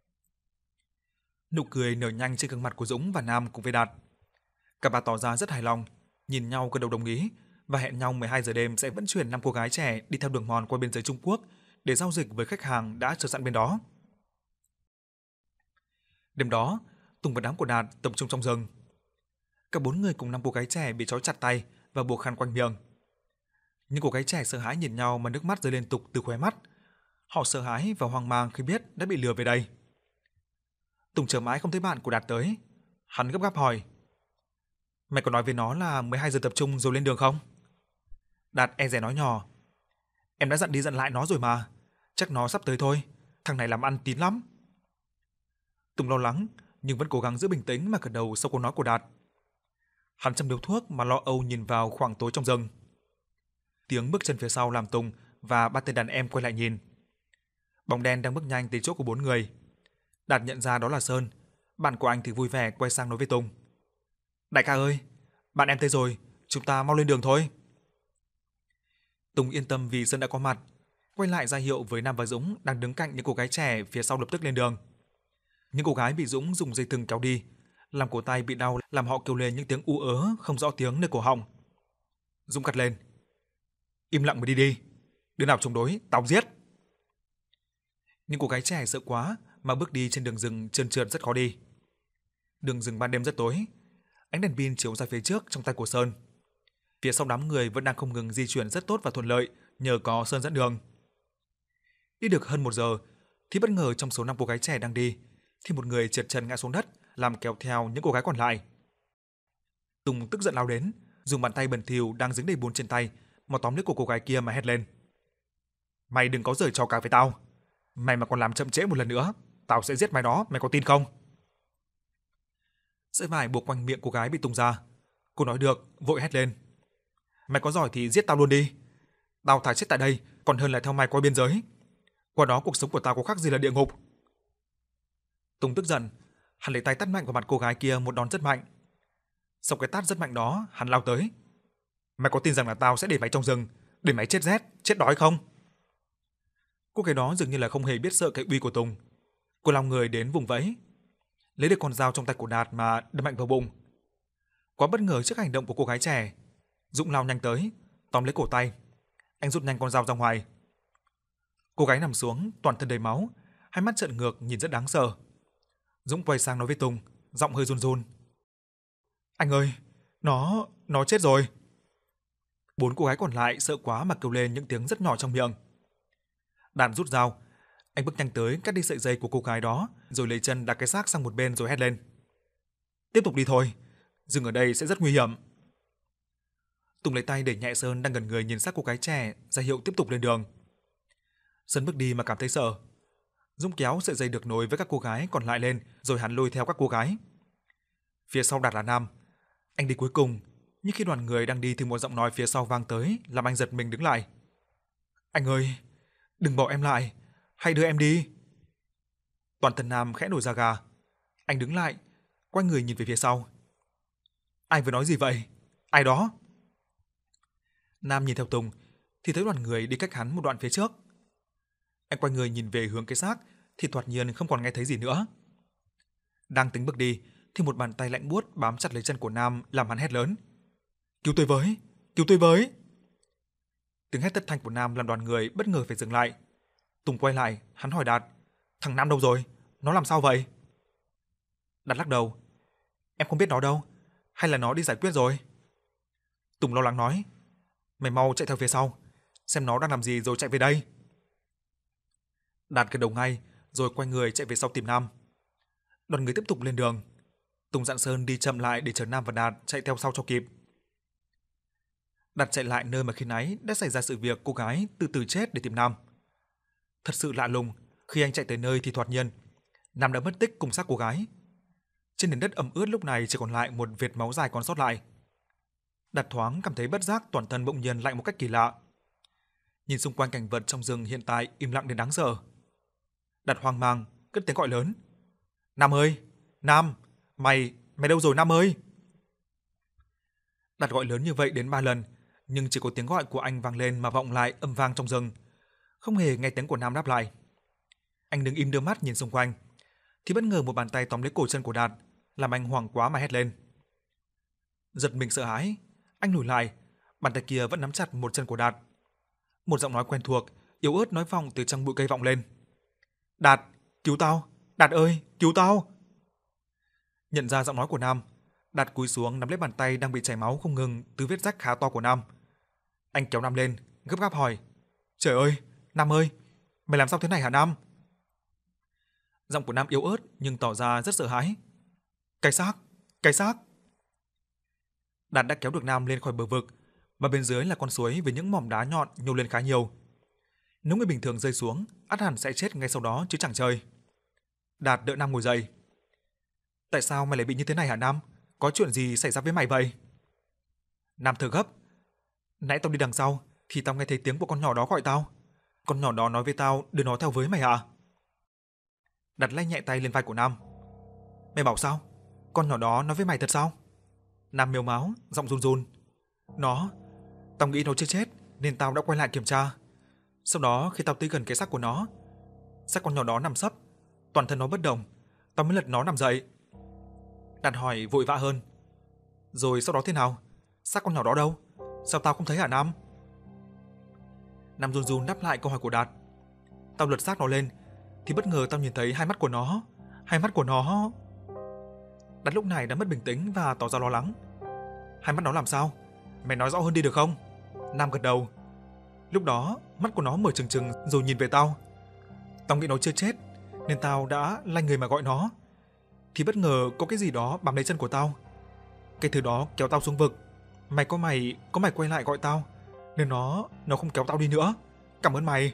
Nụ cười nở nhanh trên gương mặt của Dũng và Nam cùng với Đạt. Cả ba tỏ ra rất hài lòng, nhìn nhau gật đầu đồng ý và hẹn nhau mười hai giờ đêm sẽ vận chuyển năm cô gái trẻ đi theo đường mòn qua biên giới Trung Quốc để giao dịch với khách hàng đã chờ sẵn bên đó. Đêm đó, Tùng và đám của Đạt tập trung trong rừng. Cả bốn người cùng năm cô gái trẻ bị trói chặt tay và buộc khăn quanh miệng. Những cô gái trẻ sợ hãi nhìn nhau mà nước mắt rơi liên tục từ khóe mắt. Họ sợ hãi và hoang mang khi biết đã bị lừa về đây. Tùng chờ mãi không thấy bạn của Đạt tới. Hắn gấp gáp hỏi: "Mày có nói với nó là mười hai giờ tập trung rồi lên đường không?" Đạt e dè nói nhỏ: "Em đã dặn đi dặn lại nó rồi mà, chắc nó sắp tới thôi, thằng này làm ăn tín lắm." Tùng lo lắng nhưng vẫn cố gắng giữ bình tĩnh mà gật đầu sau câu nói của Đạt. Hắn châm điếu thuốc mà lo âu nhìn vào khoảng tối trong rừng. Tiếng bước chân phía sau làm Tùng và ba tên đàn em quay lại nhìn. Bóng đen đang bước nhanh tới chỗ của bốn người. Đạt nhận ra đó là Sơn, bạn của anh thì vui vẻ quay sang nói với Tùng: "Đại ca ơi, bạn em tới rồi, chúng ta mau lên đường thôi." Tùng yên tâm vì Sơn đã có mặt, quay lại ra hiệu với Nam và Dũng đang đứng cạnh những cô gái trẻ phía sau lập tức lên đường. Những cô gái bị Dũng dùng dây thừng kéo đi, làm cổ tay bị đau làm họ kêu lên những tiếng ú ớ không rõ tiếng nơi cổ họng. Dũng gắt lên: "Im lặng mà đi đi, đứa nào chống đối tao giết." Những cô gái trẻ sợ quá mà bước đi trên đường rừng trơn trượt rất khó đi. Đường rừng ban đêm rất tối, ánh đèn pin chiếu ra phía trước trong tay của Sơn. Phía sau đám người vẫn đang không ngừng di chuyển rất tốt và thuận lợi nhờ có Sơn dẫn đường. Đi được hơn một giờ thì bất ngờ trong số năm cô gái trẻ đang đi thì một người trượt chân ngã xuống đất làm kéo theo những cô gái còn lại. Tùng tức giận lao đến, dùng bàn tay bẩn thỉu đang dính đầy bùn trên tay mà tóm lấy cổ cô gái kia mà hét lên: "Mày đừng có giở trò cả với tao, mày mà còn làm chậm trễ một lần nữa, tao sẽ giết mày đó, mày có tin không?" Sợi vải buộc quanh miệng cô gái bị tung ra. Cô nói được, vội hét lên: "Mày có giỏi thì giết tao luôn đi. Tao thà chết tại đây còn hơn là theo mày qua biên giới. Qua đó cuộc sống của tao có khác gì là địa ngục." Tùng tức giận, hắn lấy tay tát mạnh vào mặt cô gái kia một đòn rất mạnh. Sau cái tát rất mạnh đó, hắn lao tới: "Mày có tin rằng là tao sẽ để mày trong rừng, để mày chết rét, chết đói không?" Cô gái đó dường như là không hề biết sợ cái uy của Tùng. Cô lao người đến vùng vẫy, lấy được con dao trong tay của Đạt mà đâm mạnh vào bụng. Quá bất ngờ trước hành động của cô gái trẻ, Dũng lao nhanh tới, tóm lấy cổ tay. Anh rút nhanh con dao ra ngoài. Cô gái nằm xuống, toàn thân đầy máu, hai mắt trợn ngược nhìn rất đáng sợ. Dũng quay sang nói với Tùng, giọng hơi run run. Anh ơi, nó, nó chết rồi. Bốn cô gái còn lại sợ quá mà kêu lên những tiếng rất nhỏ trong miệng. Đạt rút dao, anh bước nhanh tới cắt đi sợi dây của cô gái đó, rồi lấy chân đặt cái xác sang một bên rồi hét lên. Tiếp tục đi thôi, dừng ở đây sẽ rất nguy hiểm. Tùng lấy tay đẩy nhẹ Sơn đang gần người nhìn xác cô gái trẻ, ra hiệu tiếp tục lên đường. Sơn bước đi mà cảm thấy sợ. Dũng kéo sợi dây được nối với các cô gái còn lại lên, rồi hắn lôi theo các cô gái. Phía sau Đạt là Nam. Anh đi cuối cùng, nhưng khi đoàn người đang đi thì một giọng nói phía sau vang tới, làm anh giật mình đứng lại. Anh ơi, đừng bỏ em lại, hãy đưa em đi. Toàn thân Nam khẽ nổi da gà. Anh đứng lại, quay người nhìn về phía sau. Ai vừa nói gì vậy? Ai đó? Nam nhìn theo Tùng, thì thấy đoàn người đi cách hắn một đoạn phía trước. Anh quay người nhìn về hướng cái xác, thì thoạt nhiên không còn nghe thấy gì nữa. Đang tính bước đi, thì một bàn tay lạnh buốt bám chặt lấy chân của Nam làm hắn hét lớn. Cứu tôi với! Cứu tôi với! Tiếng hét thất thanh của Nam làm đoàn người bất ngờ phải dừng lại. Tùng quay lại, hắn hỏi Đạt. Thằng Nam đâu rồi? Nó làm sao vậy? Đạt lắc đầu. Em không biết nó đâu. Hay là nó đi giải quyết rồi? Tùng lo lắng nói. Mày mau chạy theo phía sau, xem nó đang làm gì rồi chạy về đây. Đạt gật đầu ngay, rồi quay người chạy về sau tìm Nam. Đoàn người tiếp tục lên đường. Tùng dặn Sơn đi chậm lại để chờ Nam và Đạt chạy theo sau cho kịp. Đạt chạy lại nơi mà khi nãy đã xảy ra sự việc cô gái từ từ chết để tìm Nam. Thật sự lạ lùng, khi anh chạy tới nơi thì thoạt nhiên Nam đã mất tích cùng xác cô gái. Trên nền đất ẩm ướt lúc này chỉ còn lại một vệt máu dài còn sót lại. Đạt thoáng cảm thấy bất giác toàn thân bỗng nhiên lạnh một cách kỳ lạ. Nhìn xung quanh cảnh vật trong rừng hiện tại im lặng đến đáng sợ. Đạt hoang mang cất tiếng gọi lớn. Nam ơi, Nam, mày, mày đâu rồi Nam ơi? Đạt gọi lớn như vậy đến ba lần, nhưng chỉ có tiếng gọi của anh vang lên mà vọng lại âm vang trong rừng, không hề nghe tiếng của Nam đáp lại. Anh đứng im đưa mắt nhìn xung quanh, thì bất ngờ một bàn tay tóm lấy cổ chân của Đạt, làm anh hoảng quá mà hét lên. Giật mình sợ hãi, anh lùi lại, bàn tay kia vẫn nắm chặt một chân của Đạt. Một giọng nói quen thuộc, yếu ớt nói vọng từ trong bụi cây vọng lên. Đạt, cứu tao, Đạt ơi, cứu tao. Nhận ra giọng nói của Nam, Đạt cúi xuống nắm lấy bàn tay đang bị chảy máu không ngừng từ vết rách khá to của Nam. Anh kéo Nam lên, gấp gáp hỏi. Trời ơi, Nam ơi, mày làm sao thế này hả Nam? Giọng của Nam yếu ớt nhưng tỏ ra rất sợ hãi. Cái xác, cái xác. Đạt đã kéo được Nam lên khỏi bờ vực, và bên dưới là con suối với những mỏm đá nhọn nhô lên khá nhiều. Nếu người bình thường rơi xuống, ắt hẳn sẽ chết ngay sau đó chứ chẳng chơi. Đạt đỡ Nam ngồi dậy. Tại sao mày lại bị như thế này hả Nam? Có chuyện gì xảy ra với mày vậy? Nam thở gấp. Nãy tao đi đằng sau thì tao nghe thấy tiếng của con nhỏ đó gọi tao. Con nhỏ đó nói với tao đưa nó theo với mày à? Đặt lay nhẹ tay lên vai của Nam. Mày bảo sao? Con nhỏ đó nói với mày thật sao? Nam mếu máo, giọng run run. Nó, tao nghĩ nó chưa chết nên tao đã quay lại kiểm tra. Sau đó khi tao tới gần cái xác của nó, xác con nhỏ đó nằm sấp, toàn thân nó bất động, tao mới lật nó nằm dậy. Đạt hỏi vội vã hơn. Rồi sau đó thế nào? Xác con nhỏ đó đâu? Sao tao không thấy hả Nam? Nam run run đáp lại câu hỏi của Đạt. Tao lật xác nó lên thì bất ngờ tao nhìn thấy hai mắt của nó, hai mắt của nó. Đạt lúc này đã mất bình tĩnh và tỏ ra lo lắng. Hai mắt nó làm sao? Mày nói rõ hơn đi được không? Nam gật đầu. Lúc đó mắt của nó mở trừng trừng rồi nhìn về tao. Tao nghĩ nó chưa chết nên tao đã lay người mà gọi nó. Thì bất ngờ có cái gì đó bám lấy chân của tao. Cái thứ đó kéo tao xuống vực. Mày có mày, có mày quay lại gọi tao nên nó, nó không kéo tao đi nữa. Cảm ơn mày.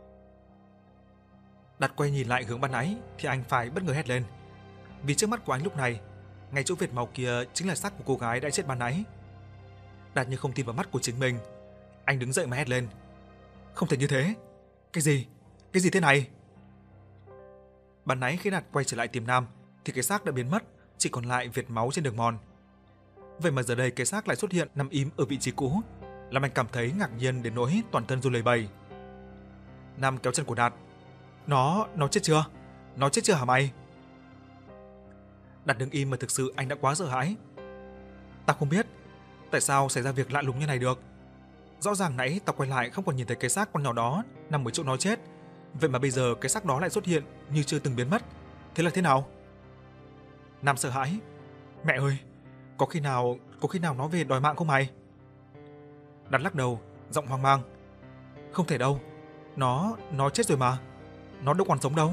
Đạt quay nhìn lại hướng ban nãy thì anh phải bất ngờ hét lên. Vì trước mắt của anh lúc này, ngay chỗ vệt máu kia chính là xác của cô gái đã chết ban nãy. Đạt như không tin vào mắt của chính mình. Anh đứng dậy mà hét lên. Không thể như thế. Cái gì? Cái gì thế này? Ban nãy khi Đạt quay trở lại tìm Nam thì cái xác đã biến mất, chỉ còn lại vệt máu trên đường mòn. Vậy mà giờ đây cái xác lại xuất hiện nằm im ở vị trí cũ, làm anh cảm thấy ngạc nhiên đến nỗi toàn thân run lẩy bẩy. Nam kéo chân của Đạt. Nó, nó chết chưa? Nó chết chưa hả mày? Đạt đứng im mà thực sự anh đã quá sợ hãi. Tao không biết tại sao xảy ra việc lạ lùng như này được. Rõ ràng nãy tao quay lại không còn nhìn thấy cái xác con nhỏ đó nằm ở chỗ nó chết, Vậy mà bây giờ cái xác đó lại xuất hiện như chưa từng biến mất. Thế là thế nào? Nam sợ hãi. Mẹ ơi, có khi nào, có khi nào nó về đòi mạng không mày? Đạt lắc đầu, giọng hoang mang. Không thể đâu, nó, nó chết rồi mà, nó đâu còn sống đâu.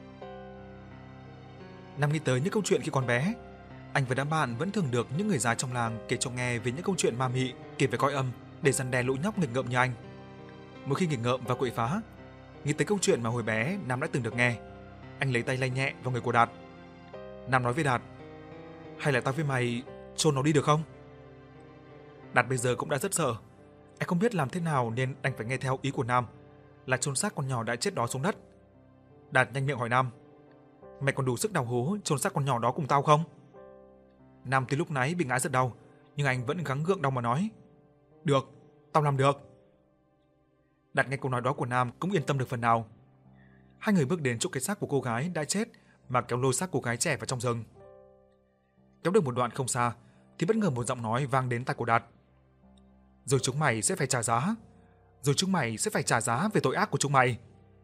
Nam nghĩ tới những câu chuyện khi còn bé. Anh và đám bạn vẫn thường được những người già trong làng kể cho nghe về những câu chuyện ma mị, kể về cõi âm để răn đe lũ nhóc nghịch ngợm như anh. Mỗi khi nghịch ngợm và quậy phá, nghĩ tới câu chuyện mà hồi bé Nam đã từng được nghe, anh lấy tay lay nhẹ vào người của Đạt. Nam nói với Đạt, hay là tao với mày chôn nó đi được không? Đạt bây giờ cũng đã rất sợ. Anh không biết làm thế nào nên đành phải nghe theo ý của Nam, là chôn xác con nhỏ đã chết đó xuống đất. Đạt nhanh miệng hỏi Nam, mày còn đủ sức đào hố chôn xác con nhỏ đó cùng tao không? Nam từ lúc nãy bị ngã rất đau, nhưng anh vẫn gắng gượng đau mà nói, được, tao làm được. Đạt nghe câu nói đó của Nam cũng yên tâm được phần nào. Hai người bước đến chỗ cái xác của cô gái đã chết mà kéo lôi xác cô gái trẻ vào trong rừng. Kéo được một đoạn không xa thì bất ngờ một giọng nói vang đến tai của Đạt. Rồi chúng mày sẽ phải trả giá. Rồi chúng mày sẽ phải trả giá về tội ác của chúng mày.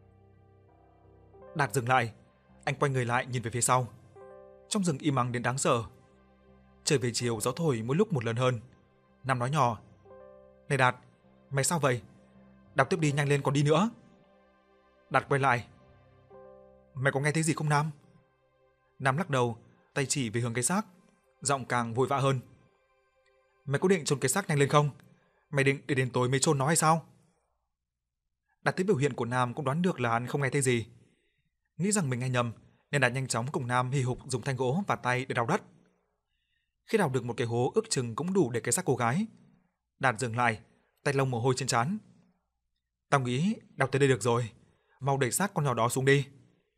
Đạt dừng lại, anh quay người lại nhìn về phía sau. Trong rừng im ắng đến đáng sợ. Trời về chiều, gió thổi mỗi lúc một lớn hơn. Nam nói nhỏ, này Đạt, mày sao vậy? Đọc tiếp đi, nhanh lên, còn đi nữa. Đạt quay lại, mày có nghe thấy gì không Nam? Nam lắc đầu, tay chỉ về hướng cái xác, giọng càng vội vã hơn. Mày có định chôn cái xác nhanh lên không? Mày định để đến tối mới chôn nó hay sao? Đạt thấy biểu hiện của Nam cũng đoán được là hắn không nghe thấy gì. Nghĩ rằng mình nghe nhầm nên Đạt nhanh chóng cùng Nam hì hục dùng thanh gỗ và tay để đào đất. Khi đào được một cái hố ước chừng cũng đủ để cái xác cô gái, Đạt dừng lại, tay lông mồ hôi trên trán. Tao nghĩ đào tới đây được rồi, mau đẩy xác con nhỏ đó xuống đi.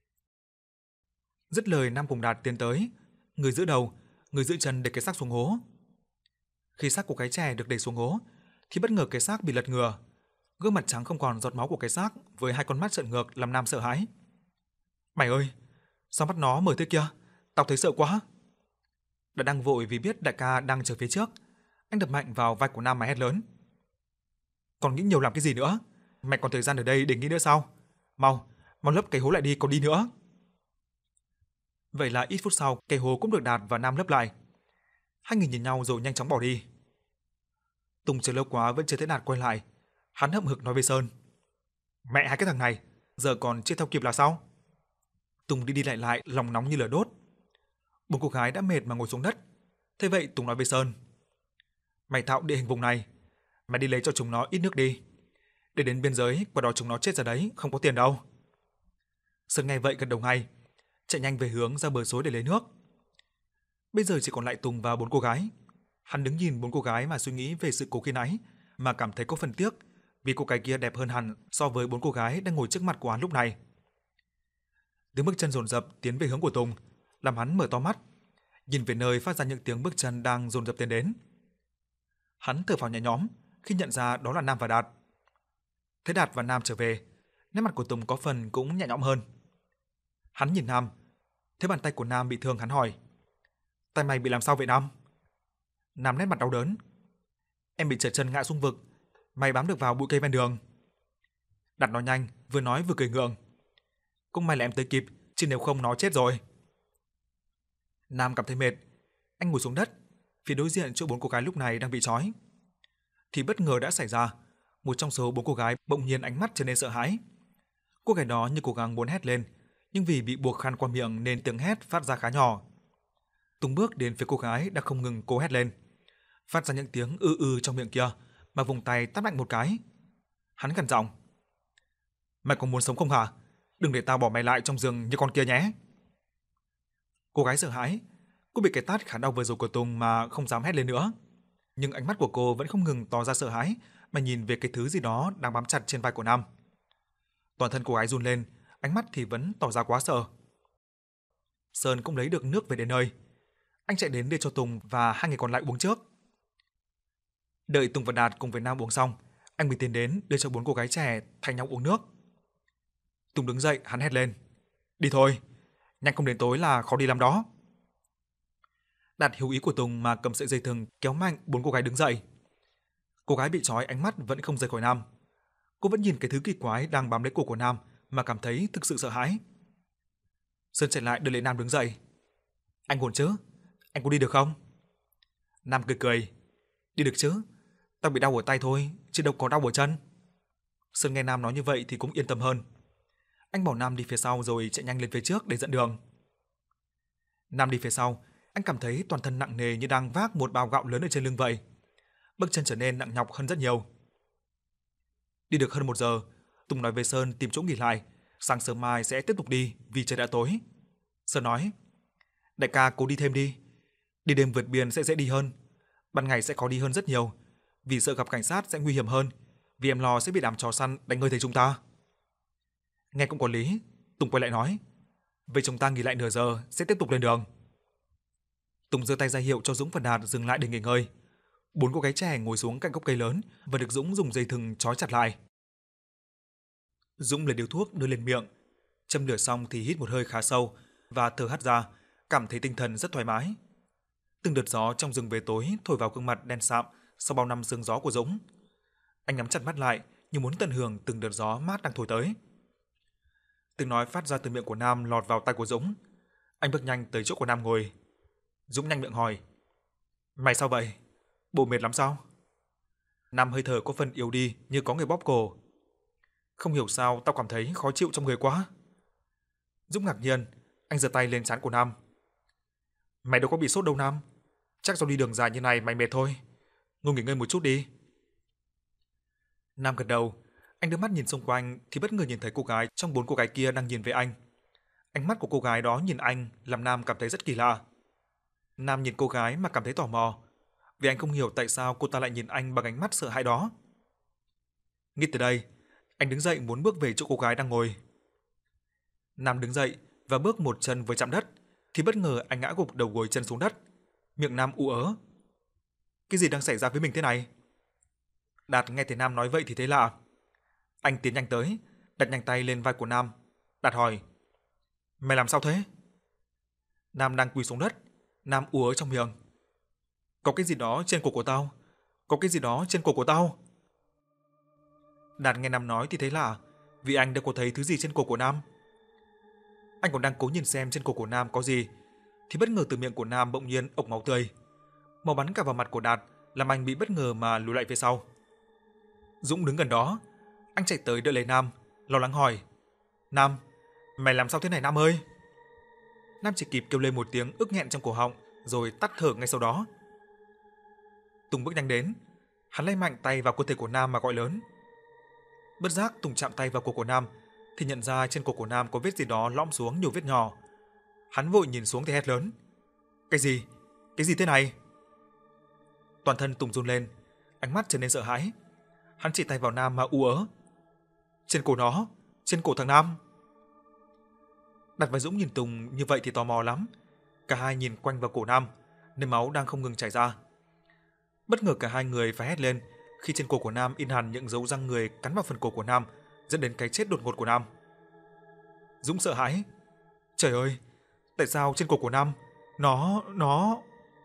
Dứt lời, Nam cùng Đạt tiến tới, người giữ đầu, người giữ chân để cái xác xuống hố. Khi xác của cái trẻ được đẩy xuống hố, thì bất ngờ cái xác bị lật ngửa, gương mặt trắng không còn giọt máu của cái xác với hai con mắt trợn ngược làm Nam sợ hãi. Mày ơi, sao mắt nó mở thế kia? Tao thấy sợ quá. Đã đang vội vì biết đại ca đang chờ phía trước, anh đập mạnh vào vai của Nam mà hét lớn. Còn nghĩ nhiều làm cái gì nữa? Mày còn thời gian ở đây để nghĩ nữa sao? Mau, mau lấp cái hố lại đi, còn đi nữa. Vậy là ít phút sau, cái hố cũng được Đạt và Nam lấp lại. Hai người nhìn nhau rồi nhanh chóng bỏ đi. Tùng chờ lâu quá vẫn chưa thấy Đạt quay lại. Hắn hậm hực nói với Sơn, mẹ hai cái thằng này, giờ còn chưa theo kịp là sao? Tùng đi đi lại lại, lòng nóng như lửa đốt. Bốn cô gái đã mệt mà ngồi xuống đất. Thế vậy Tùng nói với Sơn, mày thạo địa hình vùng này, mày đi lấy cho chúng nó ít nước đi. Để đến biên giới, qua đó chúng nó chết ra đấy, không có tiền đâu. Sơn nghe vậy gật đầu ngay, chạy nhanh về hướng ra bờ suối để lấy nước. Bây giờ chỉ còn lại Tùng và bốn cô gái. Hắn đứng nhìn bốn cô gái mà suy nghĩ về sự cố khi nãy, mà cảm thấy có phần tiếc, vì cô gái kia đẹp hơn hẳn so với bốn cô gái đang ngồi trước mặt của hắn lúc này. Tiếng bước chân dồn dập tiến về hướng của Tùng, làm hắn mở to mắt, nhìn về nơi phát ra những tiếng bước chân đang dồn dập tiến đến. Hắn thở phào nhẹ nhõm khi nhận ra đó là Nam và Đạt. Thấy Đạt và Nam trở về, nét mặt của Tùng có phần cũng nhẹ nhõm hơn. Hắn nhìn Nam, thấy bàn tay của Nam bị thương, hắn hỏi, tay mày bị làm sao vậy Nam? Nam nét mặt đau đớn, em bị trượt chân ngã xuống vực, mày bám được vào bụi cây ven đường. Đạt nói nhanh, vừa nói vừa cười ngượng, cũng may là em tới kịp, chứ nếu không nó chết rồi. Nam cảm thấy mệt, anh ngồi xuống đất, phía đối diện chỗ bốn cô gái lúc này đang bị trói. Thì bất ngờ đã xảy ra, một trong số bốn cô gái bỗng nhiên ánh mắt trở nên sợ hãi. Cô gái đó như cố gắng muốn hét lên, nhưng vì bị buộc khăn qua miệng nên tiếng hét phát ra khá nhỏ. Tùng bước đến phía cô gái đã không ngừng cố hét lên, phát ra những tiếng ư ư trong miệng kia, mà vùng tay tát mạnh một cái. Hắn gằn giọng, mày còn muốn sống không hả? Đừng để tao bỏ mày lại trong rừng như con kia nhé. Cô gái sợ hãi, cô bị cái tát khá đau vừa rồi của Tùng mà không dám hét lên nữa. Nhưng ánh mắt của cô vẫn không ngừng tỏ ra sợ hãi mà nhìn về cái thứ gì đó đang bám chặt trên vai của Nam. Toàn thân cô gái run lên, ánh mắt thì vẫn tỏ ra quá sợ. Sơn cũng lấy được nước về đến nơi. Anh chạy đến đưa cho Tùng và hai người còn lại uống trước. Đợi Tùng và Đạt cùng với Nam uống xong, anh mới tiến đến đưa cho bốn cô gái trẻ thay nhau uống nước. Tùng đứng dậy, hắn hét lên, đi thôi, nhanh không đến tối là khó đi lắm đó. Đạt hiểu ý của Tùng mà cầm sợi dây thừng kéo mạnh bốn cô gái đứng dậy. Cô gái bị trói ánh mắt vẫn không rời khỏi Nam. Cô vẫn nhìn cái thứ kỳ quái đang bám lấy cổ của Nam mà cảm thấy thực sự sợ hãi. Sơn chạy lại đưa lấy Nam đứng dậy. Anh ổn chứ? Anh có đi được không? Nam cười cười. Đi được chứ? Tao bị đau ở tay thôi, chứ đâu có đau ở chân. Sơn nghe Nam nói như vậy thì cũng yên tâm hơn. Anh bảo Nam đi phía sau rồi chạy nhanh lên phía trước để dẫn đường. Nam đi phía sau, anh cảm thấy toàn thân nặng nề như đang vác một bao gạo lớn ở trên lưng vậy. Bước chân trở nên nặng nhọc hơn rất nhiều. Đi được hơn một giờ, Tùng nói với Sơn tìm chỗ nghỉ lại, sáng sớm mai sẽ tiếp tục đi vì trời đã tối. Sơn nói, đại ca cố đi thêm đi, đi đêm vượt biển sẽ dễ đi hơn, ban ngày sẽ khó đi hơn rất nhiều, vì sợ gặp cảnh sát sẽ nguy hiểm hơn, vì em lo sẽ bị đám chó săn đánh ngơi thấy chúng ta. Nghe cũng có lý, Tùng quay lại nói, vậy chúng ta nghỉ lại nửa giờ sẽ tiếp tục lên đường. Tùng giơ tay ra hiệu cho Dũng và Đạt dừng lại để nghỉ ngơi. Bốn cô gái trẻ ngồi xuống cạnh gốc cây lớn và được Dũng dùng dây thừng trói chặt lại. Dũng lấy điếu thuốc đưa lên miệng, châm lửa xong thì hít một hơi khá sâu và thở hắt ra, cảm thấy tinh thần rất thoải mái. Từng đợt gió trong rừng về tối thổi vào gương mặt đen sạm sau bao năm sương gió của Dũng. Anh nhắm chặt mắt lại như muốn tận hưởng từng đợt gió mát đang thổi tới. Tiếng nói phát ra từ miệng của Nam lọt vào tai của Dũng. Anh bước nhanh tới chỗ của Nam ngồi. Dũng nhanh miệng hỏi, mày sao vậy? Bộ mệt lắm sao? Nam hơi thở có phần yếu đi như có người bóp cổ. Không hiểu sao tao cảm thấy khó chịu trong người quá. Dũng ngạc nhiên, anh giơ tay lên trán của Nam. Mày đâu có bị sốt đâu Nam, chắc do đi đường dài như này mày mệt thôi. Ngồi nghỉ ngơi một chút đi. Nam gật đầu, anh đưa mắt nhìn xung quanh thì bất ngờ nhìn thấy cô gái trong bốn cô gái kia đang nhìn về anh. Ánh mắt của cô gái đó nhìn anh làm Nam cảm thấy rất kỳ lạ. Nam nhìn cô gái mà cảm thấy tò mò, vì anh không hiểu tại sao cô ta lại nhìn anh bằng ánh mắt sợ hãi đó. Nghĩ tới đây, anh đứng dậy muốn bước về chỗ cô gái đang ngồi. Nam đứng dậy và bước một chân vừa chạm đất, thì bất ngờ anh ngã gục đầu gối chân xuống đất. Miệng Nam ú ớ. Cái gì đang xảy ra với mình thế này? Đạt nghe thấy Nam nói vậy thì thấy lạ. Anh tiến nhanh tới, đặt nhanh tay lên vai của Nam. Đạt hỏi, mày làm sao thế? Nam đang quỳ xuống đất. Nam ú ớ trong miệng. Có cái gì đó trên cổ của tao, có cái gì đó trên cổ của tao. Đạt nghe Nam nói thì thấy lạ, vì anh đâu có thấy thứ gì trên cổ của Nam. Anh còn đang cố nhìn xem trên cổ của Nam có gì, thì bất ngờ từ miệng của Nam bỗng nhiên ộc máu tươi. Máu bắn cả vào mặt của Đạt, làm anh bị bất ngờ mà lùi lại phía sau. Dũng đứng gần đó, anh chạy tới đỡ lấy Nam, lo lắng hỏi, Nam, mày làm sao thế này Nam ơi? Nam chỉ kịp kêu lên một tiếng ức nghẹn trong cổ họng, rồi tắt thở ngay sau đó. Tùng bước nhanh đến, hắn lay mạnh tay vào cơ thể của Nam mà gọi lớn. Bất giác Tùng chạm tay vào cổ của Nam, thì nhận ra trên cổ của Nam có vết gì đó lõm xuống nhiều vết nhỏ. Hắn vội nhìn xuống thì hét lớn, cái gì? Cái gì thế này? Toàn thân Tùng run lên, ánh mắt trở nên sợ hãi. Hắn chỉ tay vào Nam mà ú ớ. Trên cổ nó, trên cổ thằng Nam. Đạt và Dũng nhìn Tùng như vậy thì tò mò lắm. Cả hai nhìn quanh vào cổ Nam, nơi máu đang không ngừng chảy ra. Bất ngờ cả hai người phải hét lên khi trên cổ của Nam in hẳn những dấu răng người cắn vào phần cổ của Nam, dẫn đến cái chết đột ngột của Nam. Dũng sợ hãi. Trời ơi, tại sao trên cổ của Nam, nó, nó...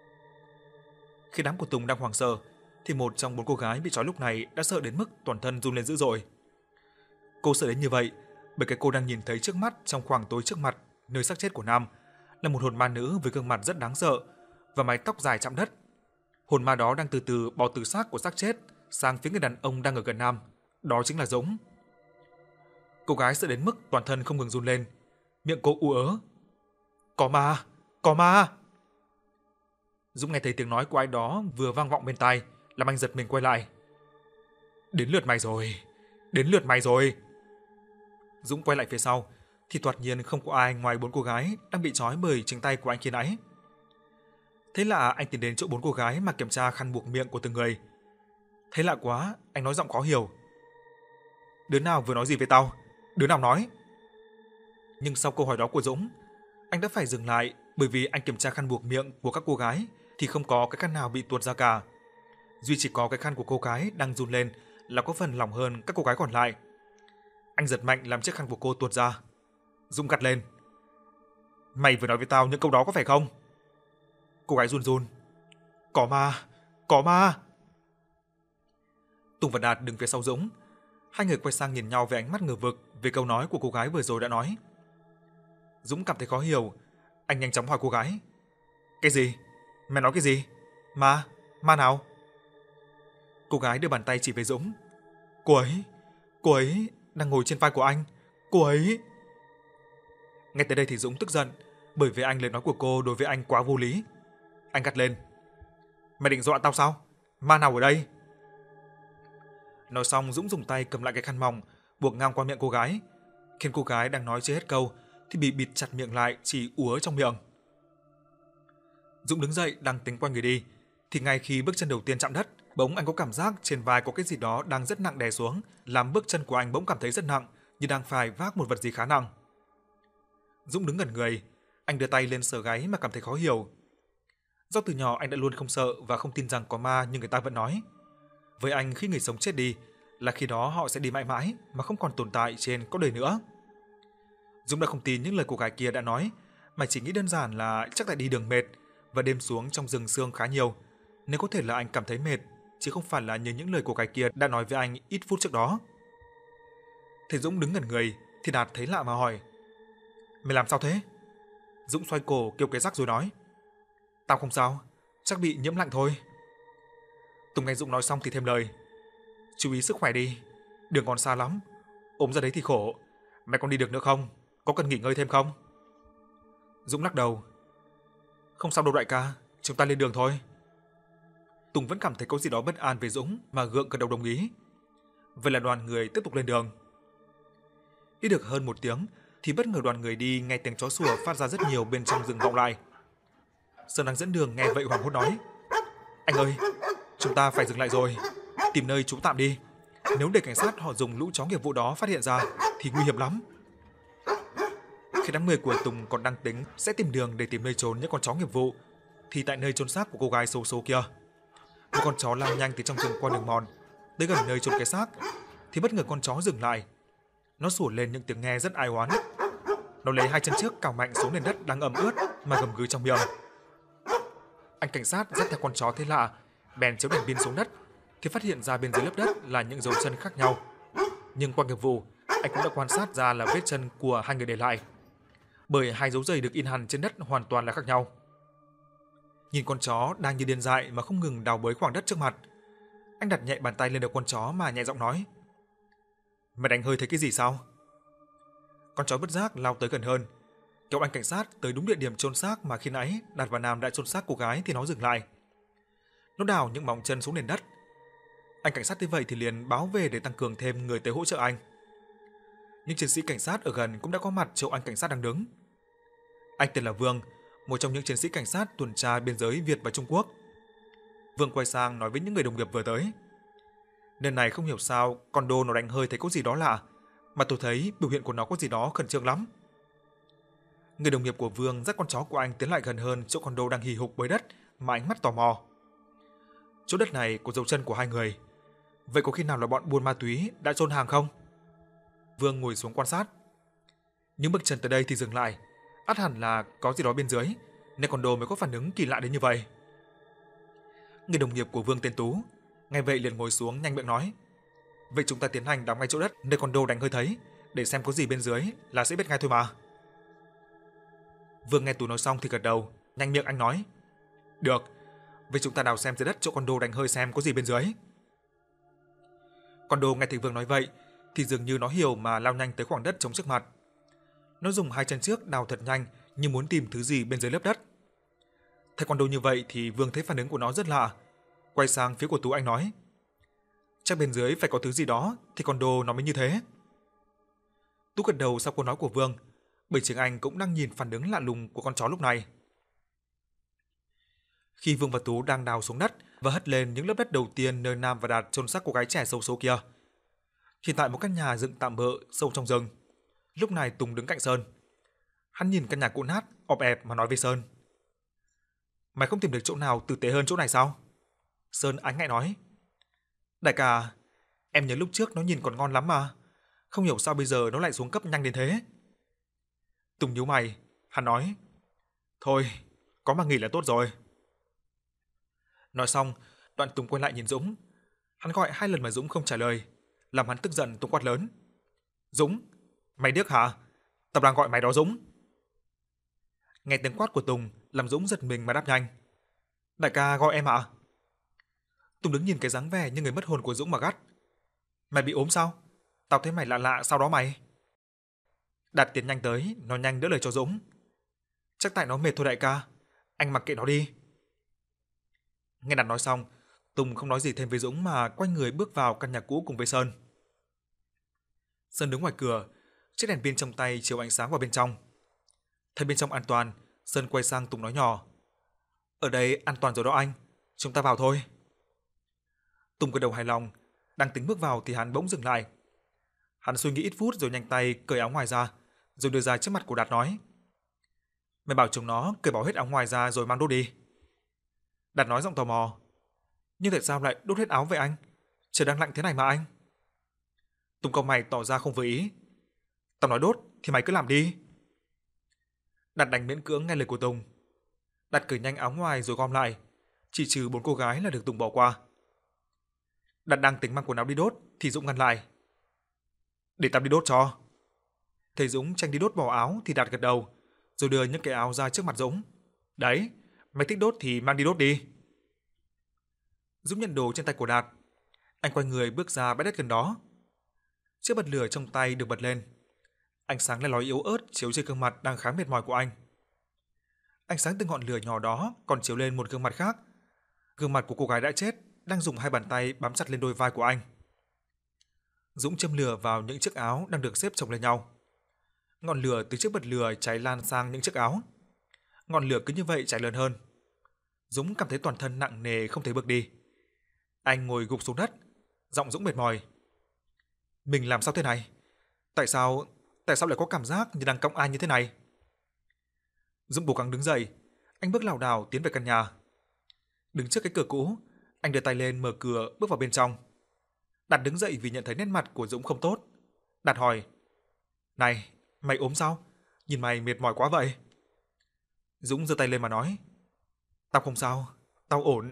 Khi đám của Tùng đang hoảng sợ, thì một trong bốn cô gái bị trói lúc này đã sợ đến mức toàn thân run lên dữ dội. Cô sợ đến như vậy bởi cái cô đang nhìn thấy trước mắt trong khoảng tối trước mặt, nơi xác chết của Nam, là một hồn ma nữ với gương mặt rất đáng sợ và mái tóc dài chạm đất. Hồn ma đó đang từ từ bò từ xác của xác chết sang phía người đàn ông đang ở gần Nam, đó chính là Dũng. Cô gái sợ đến mức toàn thân không ngừng run lên, miệng cô ú ớ. Có ma, có ma. Dũng nghe thấy tiếng nói của ai đó vừa vang vọng bên tai, làm anh giật mình quay lại. Đến lượt mày rồi, đến lượt mày rồi. Dũng quay lại phía sau, thì thoạt nhiên không có ai ngoài bốn cô gái đang bị trói bởi chính tay của anh khi nãy. Thế là anh tiến đến chỗ bốn cô gái mà kiểm tra khăn buộc miệng của từng người. Thế lạ quá, anh nói giọng khó hiểu. Đứa nào vừa nói gì với tao? Đứa nào nói? Nhưng sau câu hỏi đó của Dũng, anh đã phải dừng lại bởi vì anh kiểm tra khăn buộc miệng của các cô gái thì không có cái khăn nào bị tuột ra cả. Duy chỉ có cái khăn của cô gái đang run lên là có phần lỏng hơn các cô gái còn lại. Anh giật mạnh làm chiếc khăn của cô tuột ra. Dũng gắt lên. Mày vừa nói với tao những câu đó có phải không? Cô gái run run. Có ma, có ma. Tùng và Đạt đứng phía sau Dũng. Hai người quay sang nhìn nhau với ánh mắt ngờ vực về câu nói của cô gái vừa rồi đã nói. Dũng cảm thấy khó hiểu, anh nhanh chóng hỏi cô gái. Cái gì? Mẹ nói cái gì? Ma? Ma nào? Cô gái đưa bàn tay chỉ về Dũng. Cô ấy, cô ấy đang ngồi trên vai của anh. Cô ấy... Nghe tới đây thì Dũng tức giận, bởi vì anh lời nói của cô đối với anh quá vô lý. Anh gắt lên. Mày định dọa tao sao? Ma nào ở đây? Nói xong Dũng dùng tay cầm lại cái khăn mỏng, buộc ngang qua miệng cô gái, khiến cô gái đang nói chưa hết câu thì bị bịt chặt miệng lại, chỉ úa trong miệng. Dũng đứng dậy đang tính quay người đi, thì ngay khi bước chân đầu tiên chạm đất, bỗng anh có cảm giác trên vai có cái gì đó đang rất nặng đè xuống, làm bước chân của anh bỗng cảm thấy rất nặng, như đang phải vác một vật gì khá nặng. Dũng đứng ngẩn người, anh đưa tay lên sờ gáy mà cảm thấy khó hiểu. Do từ nhỏ anh đã luôn không sợ và không tin rằng có ma như người ta vẫn nói. Với anh, khi người sống chết đi là khi đó họ sẽ đi mãi mãi mà không còn tồn tại trên cõi đời nữa. Dũng đã không tin những lời cô gái kia đã nói, mà chỉ nghĩ đơn giản là chắc tại đi đường mệt và đêm xuống trong rừng sương khá nhiều, nên có thể là anh cảm thấy mệt, chứ không phải là như những lời cô gái kia đã nói với anh ít phút trước đó. Thấy Dũng đứng ngẩn người thì Đạt thấy lạ mà hỏi. Mày làm sao thế? Dũng xoay cổ kêu cái rắc rồi nói. Tao không sao, chắc bị nhiễm lạnh thôi. Tùng nghe Dũng nói xong thì thêm lời. Chú ý sức khỏe đi, đường còn xa lắm, ốm ra đấy thì khổ. Mày còn đi được nữa không? Có cần nghỉ ngơi thêm không? Dũng lắc đầu. Không sao đâu đại ca, chúng ta lên đường thôi. Tùng vẫn cảm thấy có gì đó bất an về Dũng mà gượng gật đầu đồng ý. Vậy là đoàn người tiếp tục lên đường. Đi được hơn một tiếng thì bất ngờ đoàn người đi nghe tiếng chó sủa phát ra rất nhiều bên trong rừng vọng lại. Sơn đang dẫn đường nghe vậy hoảng hốt nói. Anh ơi, chúng ta phải dừng lại rồi, tìm nơi trú tạm đi. Nếu để cảnh sát họ dùng lũ chó nghiệp vụ đó phát hiện ra thì nguy hiểm lắm. Khi đám người của Tùng còn đang tính sẽ tìm đường để tìm nơi trốn những con chó nghiệp vụ, thì tại nơi chôn xác của cô gái xấu số kia, một con chó lao nhanh từ trong rừng qua đường mòn tới gần nơi chôn cái xác, thì bất ngờ con chó dừng lại. Nó sủa lên những tiếng nghe rất ai oán. Nó lấy hai chân trước cào mạnh xuống nền đất đang ẩm ướt mà gầm gừ trong miệng. Anh cảnh sát dắt theo con chó thấy lạ, bèn chiếu đèn pin xuống đất, thì phát hiện ra bên dưới lớp đất là những dấu chân khác nhau. Nhưng qua nghiệp vụ, anh cũng đã quan sát ra là vết chân của hai người để lại, bởi hai dấu giày được in hằn trên đất hoàn toàn là khác nhau. Nhìn con chó đang như điên dại mà không ngừng đào bới khoảng đất trước mặt, anh đặt nhẹ bàn tay lên đầu con chó mà nhẹ giọng nói. Mày đánh hơi thấy cái gì sao? Con chó bất giác lao tới gần hơn, kéo anh cảnh sát tới đúng địa điểm chôn xác mà khi nãy Đạt và Nam đã chôn xác cô gái thì nó dừng lại. Nó đào những móng chân xuống nền đất. Anh cảnh sát thấy vậy thì liền báo về để tăng cường thêm người tới hỗ trợ anh. Những chiến sĩ cảnh sát ở gần cũng đã có mặt chỗ anh cảnh sát đang đứng. Anh tên là Vương, một trong những chiến sĩ cảnh sát tuần tra biên giới Việt và Trung Quốc. Vương quay sang nói với những người đồng nghiệp vừa tới. Nơi này không hiểu sao con đô nó đánh hơi thấy có gì đó lạ, mà tôi thấy biểu hiện của nó có gì đó khẩn trương lắm. Người đồng nghiệp của Vương dắt con chó của anh tiến lại gần hơn chỗ con đô đang hì hục bới đất mà ánh mắt tò mò. Chỗ đất này có dấu chân của hai người. Vậy có khi nào là bọn buôn ma túy đã chôn hàng không? Vương ngồi xuống quan sát. Những bước chân tới đây thì dừng lại, ắt hẳn là có gì đó bên dưới, nên con đô mới có phản ứng kỳ lạ đến như vậy. Người đồng nghiệp của Vương tên Tú nghe vậy liền ngồi xuống nhanh miệng nói. Vậy chúng ta tiến hành đào ngay chỗ đất nơi con đô đánh hơi thấy, để xem có gì bên dưới là sẽ biết ngay thôi mà. Vương nghe Tú nói xong thì gật đầu, nhanh miệng anh nói. Được, vậy chúng ta đào xem dưới đất chỗ con đô đánh hơi xem có gì bên dưới. Con đô nghe thấy Vương nói vậy thì dường như nó hiểu mà lao nhanh tới khoảng đất trống trước mặt. Nó dùng hai chân trước đào thật nhanh như muốn tìm thứ gì bên dưới lớp đất. Thấy con đô như vậy thì Vương thấy phản ứng của nó rất lạ. Quay sang phía của Tú anh nói. Chắc bên dưới phải có thứ gì đó thì con đô nó mới như thế. Tú gật đầu sau câu nói của Vương, bởi chính anh cũng đang nhìn phản ứng lạ lùng của con chó lúc này. Khi Vương và Tú đang đào xuống đất và hất lên những lớp đất đầu tiên nơi Nam và Đạt chôn xác cô gái trẻ xấu số kia, thì tại một căn nhà dựng tạm bợ sâu trong rừng, lúc này Tùng đứng cạnh Sơn. Hắn nhìn căn nhà cũ nát, ọp ẹp mà nói với Sơn. Mày không tìm được chỗ nào tử tế hơn chỗ này sao? Sơn ái ngại nói. Đại ca, em nhớ lúc trước nó nhìn còn ngon lắm mà, không hiểu sao bây giờ nó lại xuống cấp nhanh đến thế. Tùng nhíu mày, hắn nói. Thôi, có mà nghỉ là tốt rồi. Nói xong, đoạn Tùng quay lại nhìn Dũng. Hắn gọi hai lần mà Dũng không trả lời, làm hắn tức giận. Tùng quát lớn. Dũng, Mày điếc hả? Tao đang gọi mày đó Dũng. Nghe tiếng quát của Tùng, làm Dũng giật mình mà đáp nhanh. Đại ca gọi em ạ. À? Tùng đứng nhìn cái dáng vẻ như người mất hồn của Dũng mà gắt. Mày bị ốm sao? Tao thấy mày lạ lạ sau đó mày. Đạt tiến nhanh tới, nó nhanh đỡ lời cho Dũng. Chắc tại nó mệt thôi đại ca, anh mặc kệ nó đi. Nghe Đạt nói xong, Tùng không nói gì thêm với Dũng mà quay người bước vào căn nhà cũ cùng với Sơn. Sơn đứng ngoài cửa, chiếc đèn pin trong tay chiếu ánh sáng vào bên trong. Thấy bên trong an toàn, Sơn quay sang Tùng nói nhỏ. Ở đây an toàn rồi đó anh, chúng ta vào thôi. Tùng gật đầu hài lòng, đang tính bước vào thì hắn bỗng dừng lại. Hắn suy nghĩ ít phút rồi nhanh tay cởi áo ngoài ra, rồi đưa ra trước mặt của Đạt nói. Mày bảo chúng nó cởi bỏ hết áo ngoài ra rồi mang đốt đi. Đạt nói giọng tò mò. Nhưng tại sao lại đốt hết áo vậy anh? Trời đang lạnh thế này mà anh. Tùng cau mày tỏ ra không vừa ý. Tao nói đốt thì mày cứ làm đi. Đạt đành miễn cưỡng nghe lời của Tùng. Đạt cởi nhanh áo ngoài rồi gom lại, chỉ trừ bốn cô gái là được Tùng bỏ qua. Đạt đang tính mang quần áo đi đốt thì Dũng ngăn lại. Để tao đi đốt cho. Thấy Dũng tranh đi đốt bỏ áo thì Đạt gật đầu, rồi đưa những cái áo ra trước mặt Dũng. Đấy, mày thích đốt thì mang đi đốt đi. Dũng nhận đồ trên tay của Đạt. Anh quay người bước ra bãi đất gần đó. Chiếc bật lửa trong tay được bật lên. Ánh sáng le lói yếu ớt chiếu trên gương mặt đang khá mệt mỏi của anh. Ánh sáng từ ngọn lửa nhỏ đó còn chiếu lên một gương mặt khác. Gương mặt của cô gái đã chết đang dùng hai bàn tay bám chặt lên đôi vai của anh. Dũng châm lửa vào những chiếc áo đang được xếp chồng lên nhau. Ngọn lửa từ chiếc bật lửa cháy lan sang những chiếc áo. Ngọn lửa cứ như vậy cháy lớn hơn. Dũng cảm thấy toàn thân nặng nề không thể bước đi. Anh ngồi gục xuống đất, giọng Dũng mệt mỏi. Mình làm sao thế này? Tại sao, tại sao lại có cảm giác như đang cõng ai như thế này? Dũng cố gắng đứng dậy, anh bước lảo đảo tiến về căn nhà. Đứng trước cái cửa cũ, anh đưa tay lên mở cửa bước vào bên trong. Đạt đứng dậy vì nhận thấy nét mặt của Dũng không tốt. Đạt hỏi: "Này, mày ốm sao? Nhìn mày mệt mỏi quá vậy." Dũng giơ tay lên mà nói: "Tao không sao, tao ổn."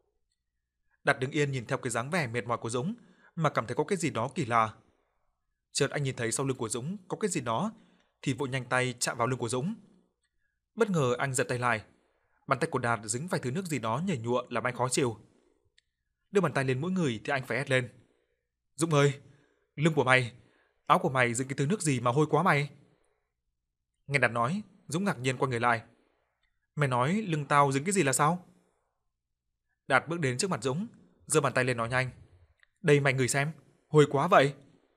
Đạt đứng yên nhìn theo cái dáng vẻ mệt mỏi của Dũng mà cảm thấy có cái gì đó kỳ lạ. Chợt anh nhìn thấy sau lưng của Dũng có cái gì đó thì vội nhanh tay chạm vào lưng của Dũng. Bất ngờ anh giật tay lại, bàn tay của Đạt dính phải thứ nước gì đó nhầy nhụa làm anh khó chịu. Đưa bàn tay lên mũi người thì anh phải hét lên: "Dũng ơi, lưng của mày, áo của mày dính cái thứ nước gì mà hôi quá mày?" Nghe Đạt nói, Dũng ngạc nhiên quay người lại. "Mày nói lưng tao dính cái gì là sao?" Đạt bước đến trước mặt Dũng, giơ bàn tay lên nói nhanh: "Đây mày ngửi xem, hôi quá vậy."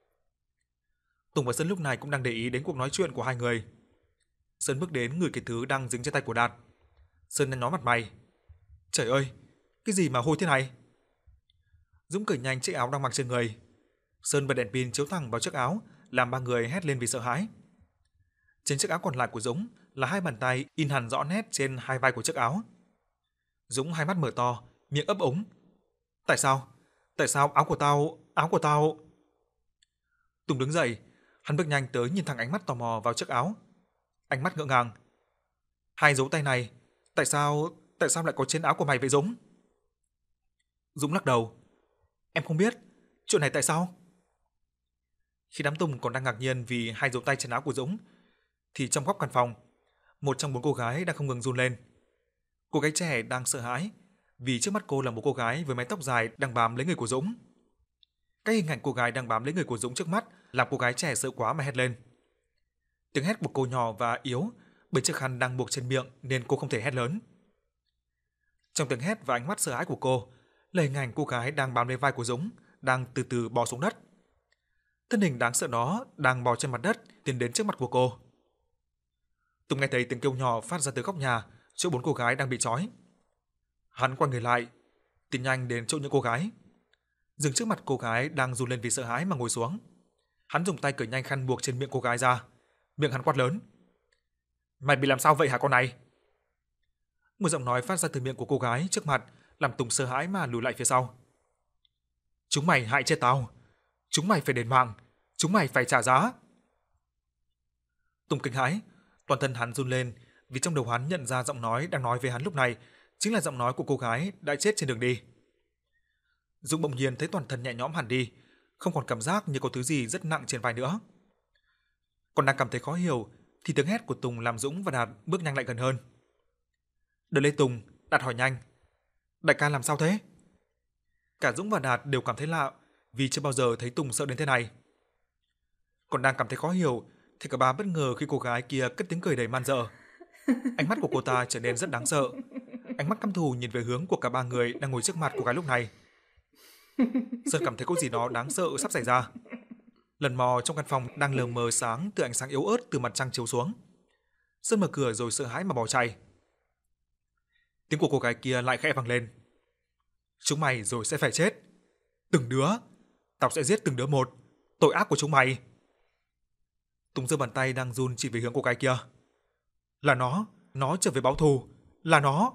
Tùng và Sơn lúc này cũng đang để ý đến cuộc nói chuyện của hai người. Sơn bước đến ngửi cái thứ đang dính trên tay của Đạt. Sơn nhăn nhó mặt mày: "Trời ơi, cái gì mà hôi thế này?" Dũng cởi nhanh chiếc áo đang mặc trên người. Sơn bật đèn pin chiếu thẳng vào chiếc áo, làm ba người hét lên vì sợ hãi. Trên chiếc áo còn lại của Dũng là hai bàn tay in hẳn rõ nét trên hai vai của chiếc áo. Dũng hai mắt mở to, miệng ấp úng: "Tại sao? Tại sao áo của tao, áo của tao?" Tùng đứng dậy, hắn bước nhanh tới nhìn thẳng ánh mắt tò mò vào chiếc áo. Ánh mắt ngỡ ngàng: "Hai dấu tay này, tại sao, tại sao lại có trên áo của mày vậy Dũng?" Dũng lắc đầu: "Em không biết, chuyện này tại sao?" Khi đám Tùng còn đang ngạc nhiên vì hai dấu tay trên áo của Dũng, thì trong góc căn phòng, một trong bốn cô gái đang không ngừng run lên. Cô gái trẻ đang sợ hãi vì trước mắt cô là một cô gái với mái tóc dài đang bám lấy người của Dũng. Cái hình ảnh cô gái đang bám lấy người của Dũng trước mắt làm cô gái trẻ sợ quá mà hét lên. Tiếng hét của cô nhỏ và yếu bởi chiếc khăn đang buộc trên miệng nên cô không thể hét lớn. Trong tiếng hét và ánh mắt sợ hãi của cô là hình ảnh cô gái đang bám lấy vai của Dũng đang từ từ bò xuống đất. Thân hình đáng sợ đó đang bò trên mặt đất tiến đến trước mặt của cô. Tùng nghe thấy tiếng kêu nhỏ phát ra từ góc nhà chỗ bốn cô gái đang bị trói. Hắn quay người lại, tiến nhanh đến chỗ những cô gái. Dừng trước mặt cô gái đang run lên vì sợ hãi mà ngồi xuống. Hắn dùng tay cởi nhanh khăn buộc trên miệng cô gái ra, miệng hắn quát lớn: "Mày bị làm sao vậy hả con này?" Một giọng nói phát ra từ miệng của cô gái trước mặt làm Tùng sợ hãi mà lùi lại phía sau. "Chúng mày hại chết tao, chúng mày phải đền mạng, chúng mày phải trả giá." Tùng kinh hãi, toàn thân hắn run lên vì trong đầu hắn nhận ra giọng nói đang nói với hắn lúc này chính là giọng nói của cô gái đã chết trên đường đi. Dũng bỗng nhiên thấy toàn thân nhẹ nhõm hẳn đi, không còn cảm giác như có thứ gì rất nặng trên vai nữa. Còn đang cảm thấy khó hiểu thì tiếng hét của Tùng làm Dũng và Đạt bước nhanh lại gần hơn. Đợi lấy Tùng, Đạt hỏi nhanh. Đại ca làm sao thế? Cả Dũng và Đạt đều cảm thấy lạ vì chưa bao giờ thấy Tùng sợ đến thế này. Còn đang cảm thấy khó hiểu thì cả ba bất ngờ khi cô gái kia cất tiếng cười đầy man dợ. Ánh mắt của cô ta trở nên rất đáng sợ. Ánh mắt căm thù nhìn về hướng của cả ba người đang ngồi trước mặt cô gái lúc này. Sơn cảm thấy có gì đó đáng sợ sắp xảy ra. Lần mò trong căn phòng đang lờ mờ sáng từ ánh sáng yếu ớt từ mặt trăng chiếu xuống. Sơn mở cửa rồi sợ hãi mà bỏ chạy. Tiếng của cô gái kia lại khẽ vang lên. Chúng mày rồi sẽ phải chết. Từng đứa. Tao sẽ giết từng đứa một. Tội ác của chúng mày. Tùng giơ bàn tay đang run chỉ về hướng cô gái kia. Là nó. Nó trở về báo thù. Là nó.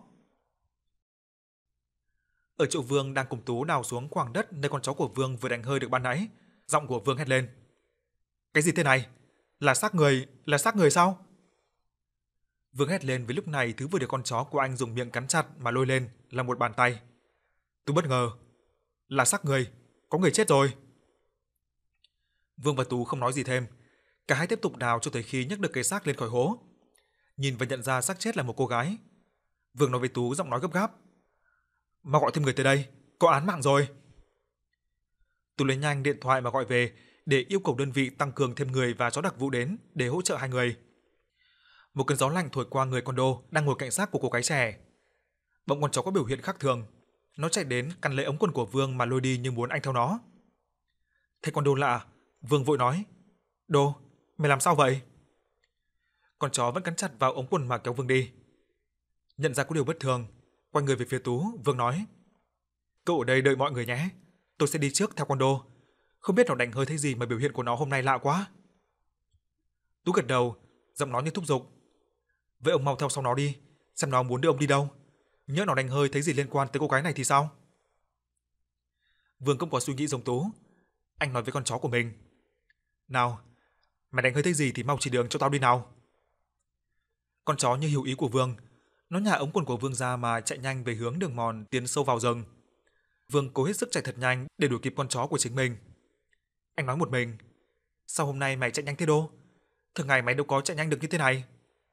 Ở chỗ Vương đang cùng Tú đào xuống khoảng đất nơi con chó của Vương vừa đánh hơi được ban nãy. Giọng của Vương hét lên. Cái gì thế này? Là xác người. Là xác người sao? Vương hét lên vì lúc này thứ vừa được con chó của anh dùng miệng cắn chặt mà lôi lên là một bàn tay. Tú bất ngờ. Là xác người. Có người chết rồi. Vương và Tú không nói gì thêm. Cả hai tiếp tục đào cho tới khi nhấc được cái xác lên khỏi hố. Nhìn và nhận ra xác chết là một cô gái. Vương nói với Tú giọng nói gấp gáp. Mà gọi thêm người tới đây. Có án mạng rồi. Tú lấy nhanh điện thoại mà gọi về để yêu cầu đơn vị tăng cường thêm người và chó đặc vụ đến để hỗ trợ hai người. Một cơn gió lạnh thổi qua người con Đô đang ngồi cạnh xác của cô gái trẻ. Bỗng con chó có biểu hiện khác thường. Nó chạy đến cắn lấy ống quần của Vương mà lôi đi như muốn anh theo nó. Thấy con Đô lạ, Vương vội nói. Đô, mày làm sao vậy? Con chó vẫn cắn chặt vào ống quần mà kéo Vương đi. Nhận ra có điều bất thường, quay người về phía Tú, Vương nói. Cậu ở đây đợi mọi người nhé. Tôi sẽ đi trước theo con Đô. Không biết nó đánh hơi thế gì mà biểu hiện của nó hôm nay lạ quá. Tú gật đầu, giọng nói như thúc giục. Vậy ông mau theo sau nó đi, xem nó muốn đưa ông đi đâu. Nhớ nó đánh hơi thấy gì liên quan tới cô gái này thì sao? Vương cũng có suy nghĩ giống Tú. Anh nói với con chó của mình. Nào, mày đánh hơi thấy gì thì mau chỉ đường cho tao đi nào. Con chó như hiểu ý của Vương. Nó nhả ống quần của Vương ra mà chạy nhanh về hướng đường mòn tiến sâu vào rừng. Vương cố hết sức chạy thật nhanh để đuổi kịp con chó của chính mình. Anh nói một mình. Sao hôm nay mày chạy nhanh thế Đô? Thường ngày mày đâu có chạy nhanh được như thế này.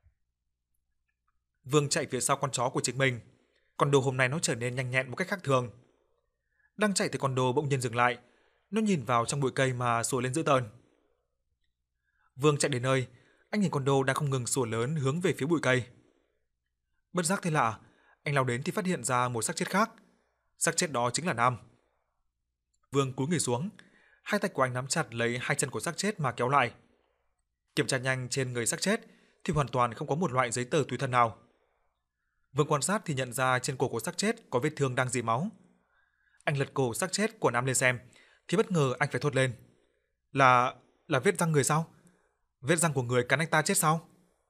Vương chạy phía sau con chó của chính mình. Con Đô hôm nay nó trở nên nhanh nhẹn một cách khác thường. Đang chạy thì con Đô bỗng nhiên dừng lại. Nó nhìn vào trong bụi cây mà sủa lên dữ tợn. Vương chạy đến nơi, anh nhìn con Đô đang không ngừng sủa lớn hướng về phía bụi cây. Bất giác thấy lạ, anh lao đến thì phát hiện ra một xác chết khác. Xác chết đó chính là Nam. Vương cúi người xuống, hai tay của anh nắm chặt lấy hai chân của xác chết mà kéo lại. Kiểm tra nhanh trên người xác chết thì hoàn toàn không có một loại giấy tờ tùy thân nào. Vương quan sát thì nhận ra trên cổ của xác chết có vết thương đang rỉ máu. Anh lật cổ xác chết của Nam lên xem thì bất ngờ anh phải thốt lên. Là... là vết răng người sao? Vết răng của người cắn anh ta chết sao?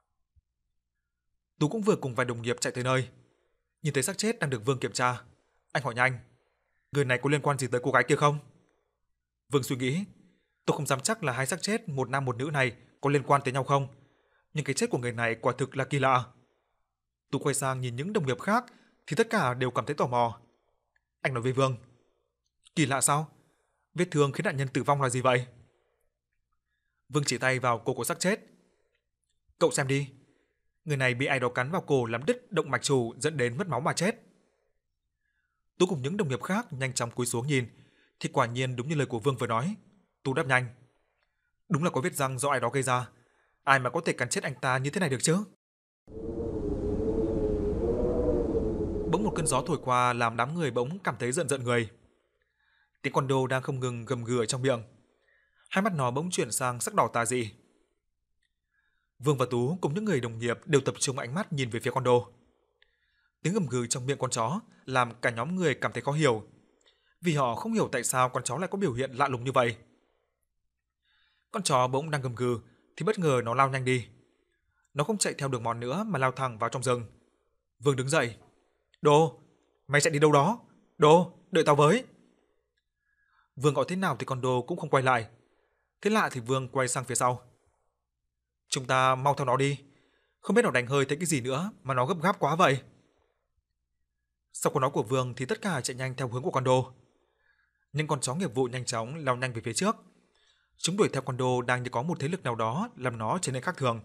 Tú cũng vừa cùng vài đồng nghiệp chạy tới nơi. Nhìn thấy xác chết đang được Vương kiểm tra, anh hỏi nhanh. Người này có liên quan gì tới cô gái kia không? Vương suy nghĩ. Tôi không dám chắc là hai xác chết một nam một nữ này có liên quan tới nhau không. Nhưng cái chết của người này quả thực là kỳ lạ. Tú quay sang nhìn những đồng nghiệp khác thì tất cả đều cảm thấy tò mò. Anh nói với Vương. Kỳ lạ sao? Vết thương khiến nạn nhân tử vong là gì vậy? Vương chỉ tay vào cổ của xác chết. Cậu xem đi. Người này bị ai đó cắn vào cổ làm đứt động mạch chủ dẫn đến mất máu mà chết. Tú cùng những đồng nghiệp khác nhanh chóng cúi xuống nhìn thì quả nhiên đúng như lời của Vương vừa nói. Tú đáp nhanh. Đúng là có vết răng do ai đó gây ra. Ai mà có thể cắn chết anh ta như thế này được chứ? Bỗng một cơn gió thổi qua làm đám người bỗng cảm thấy giận giận người. Tiếng con Đô đang không ngừng gầm gừ ở trong miệng. Hai mắt nó bỗng chuyển sang sắc đỏ tà dị. Vương và Tú cùng những người đồng nghiệp đều tập trung ánh mắt nhìn về phía con Đô. Tiếng gầm gừ trong miệng con chó làm cả nhóm người cảm thấy khó hiểu, vì họ không hiểu tại sao con chó lại có biểu hiện lạ lùng như vậy. Con chó bỗng đang gầm gừ thì bất ngờ nó lao nhanh đi. Nó không chạy theo đường mòn nữa mà lao thẳng vào trong rừng. Vương đứng dậy. Đô, mày chạy đi đâu đó? Đô, đợi tao với. Vương gọi thế nào thì con Đô cũng không quay lại. Thế lạ thì Vương quay sang phía sau. Chúng ta mau theo nó đi. Không biết nó đánh hơi thấy cái gì nữa mà nó gấp gáp quá vậy. Sau câu nói của Vương thì tất cả chạy nhanh theo hướng của con Đô. Nhưng con chó nghiệp vụ nhanh chóng lao nhanh về phía trước. Chúng đuổi theo con Đô đang như có một thế lực nào đó làm nó trở nên khác thường.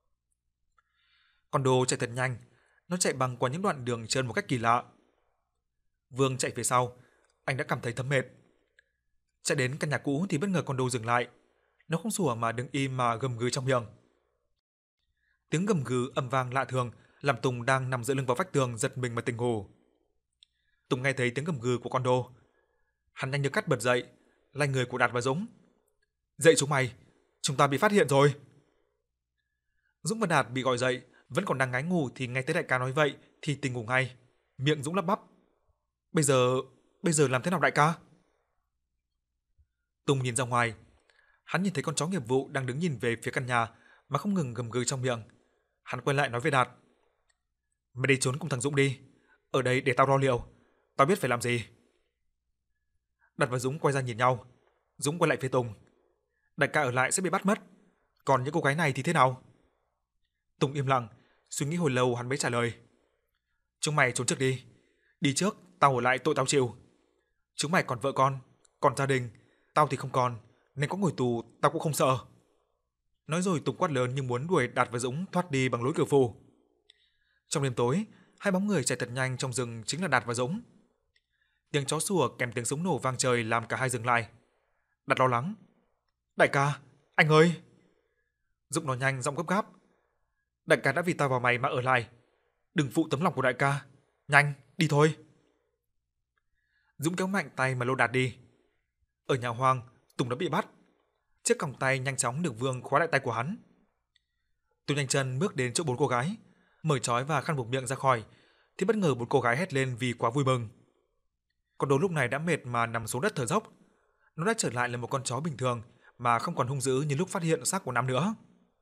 Con Đô chạy thật nhanh, nó chạy băng qua những đoạn đường trơn một cách kỳ lạ. Vương chạy phía sau, anh đã cảm thấy thấm mệt. Chạy đến căn nhà cũ thì bất ngờ con Đô dừng lại. Nó không sủa mà đứng im mà gầm gừ trong miệng. Tiếng gầm gừ âm vang lạ thường làm Tùng đang nằm dựa lưng vào vách tường giật mình mà tỉnh ngủ. Tùng nghe thấy tiếng gầm gừ của con Đô. Hắn nhanh như cắt bật dậy, lay người của Đạt và Dũng. Dậy chúng mày, chúng ta bị phát hiện rồi. Dũng và Đạt bị gọi dậy, vẫn còn đang ngáy ngủ thì nghe thấy đại ca nói vậy thì tỉnh ngủ ngay. Miệng Dũng lắp bắp. Bây giờ, bây giờ làm thế nào đại ca? Tùng nhìn ra ngoài. Hắn nhìn thấy con chó nghiệp vụ đang đứng nhìn về phía căn nhà mà không ngừng gầm gừ trong miệng. Hắn quay lại nói với Đạt. Mày đi trốn cùng thằng Dũng đi. Ở đây để tao lo liệu. Tao biết phải làm gì. Đạt và Dũng quay ra nhìn nhau. Dũng quay lại phía Tùng. Đại ca ở lại sẽ bị bắt mất. Còn những cô gái này thì thế nào? Tùng im lặng, suy nghĩ hồi lâu hắn mới trả lời. Chúng mày trốn trước đi. Đi trước, tao ở lại tội tao chịu. Chúng mày còn vợ con, còn gia đình. Tao thì không còn, nên có ngồi tù tao cũng không sợ. Nói rồi Tùng quát lớn như muốn đuổi Đạt và Dũng thoát đi bằng lối cửa phủ. Trong đêm tối, hai bóng người chạy thật nhanh trong rừng chính là Đạt và Dũng. Tiếng chó sủa kèm tiếng súng nổ vang trời làm cả hai dừng lại. Đạt lo lắng. Đại ca, anh ơi! Dũng nói nhanh giọng gấp gáp. Đại ca đã vì tao và mày mà ở lại. Đừng phụ tấm lòng của đại ca. Nhanh, đi thôi. Dũng kéo mạnh tay mà lôi Đạt đi. Ở nhà hoang, Tùng đã bị bắt. Chiếc còng tay nhanh chóng được Vương khóa lại tay của hắn. Tùng nhanh chân bước đến chỗ bốn cô gái, mở trói và khăn buộc miệng ra khỏi, thì bất ngờ bốn cô gái hét lên vì quá vui mừng. Con Đô lúc này đã mệt mà nằm xuống đất thở dốc. Nó đã trở lại là một con chó bình thường mà không còn hung dữ như lúc phát hiện xác của Nam nữa.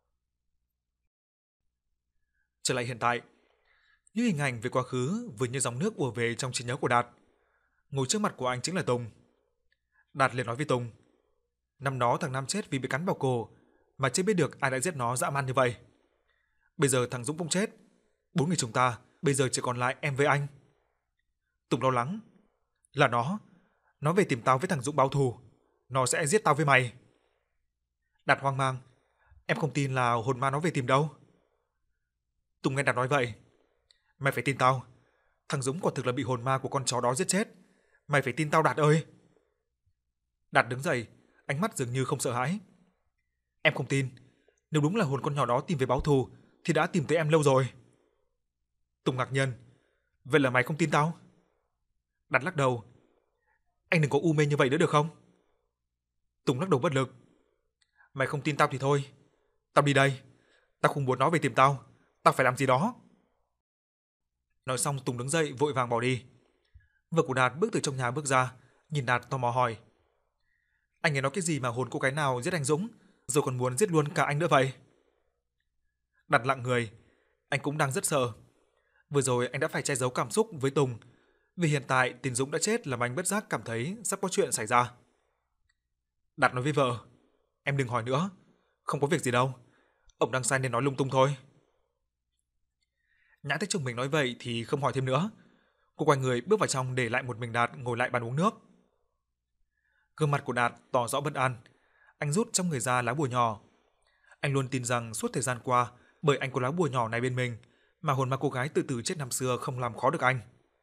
Trở lại hiện tại, những hình ảnh về quá khứ vừa như dòng nước ùa về trong trí nhớ của Đạt. Ngồi trước mặt của anh chính là Tùng. Đạt liền nói với Tùng. Năm đó thằng Nam chết vì bị cắn vào cổ, mà chưa biết được ai đã giết nó dã man như vậy. Bây giờ thằng Dũng cũng chết. Bốn người chúng ta bây giờ chỉ còn lại em với anh. Tùng lo lắng. Là nó. Nó về tìm tao với thằng Dũng báo thù. Nó sẽ giết tao với mày. Đạt hoang mang. Em không tin là hồn ma nó về tìm đâu. Tùng nghe Đạt nói vậy. Mày phải tin tao. Thằng Dũng quả thực là bị hồn ma của con chó đó giết chết. Mày phải tin tao Đạt ơi. Đạt đứng dậy, ánh mắt dường như không sợ hãi. Em không tin. Nếu đúng là hồn con nhỏ đó tìm về báo thù thì đã tìm tới em lâu rồi. Tùng ngạc nhiên. Vậy là mày không tin tao? Đạt lắc đầu. Anh đừng có u mê như vậy nữa được không? Tùng lắc đầu bất lực. Mày không tin tao thì thôi. Tao đi đây. Tao không muốn nó về tìm tao. Tao phải làm gì đó. Nói xong Tùng đứng dậy vội vàng bỏ đi. Vợ của Đạt bước từ trong nhà bước ra, nhìn Đạt tò mò hỏi. Anh ấy nói cái gì mà hồn cô gái nào giết anh Dũng, rồi còn muốn giết luôn cả anh nữa vậy? Đạt lặng người. Anh cũng đang rất sợ. Vừa rồi anh đã phải che giấu cảm xúc với Tùng, vì hiện tại tin Dũng đã chết làm anh bất giác cảm thấy sắp có chuyện xảy ra. Đạt nói với vợ. Em đừng hỏi nữa. Không có việc gì đâu. Ông đang sai nên nói lung tung thôi. Nhã thấy chồng mình nói vậy thì không hỏi thêm nữa. Cô quay người bước vào trong để lại một mình Đạt ngồi lại bàn uống nước. Gương mặt của Đạt tỏ rõ bất an. Anh rút trong người ra lá bùa nhỏ. Anh luôn tin rằng suốt thời gian qua, bởi anh có lá bùa nhỏ này bên mình, mà hồn ma cô gái tự tử chết năm xưa không làm khó được anh.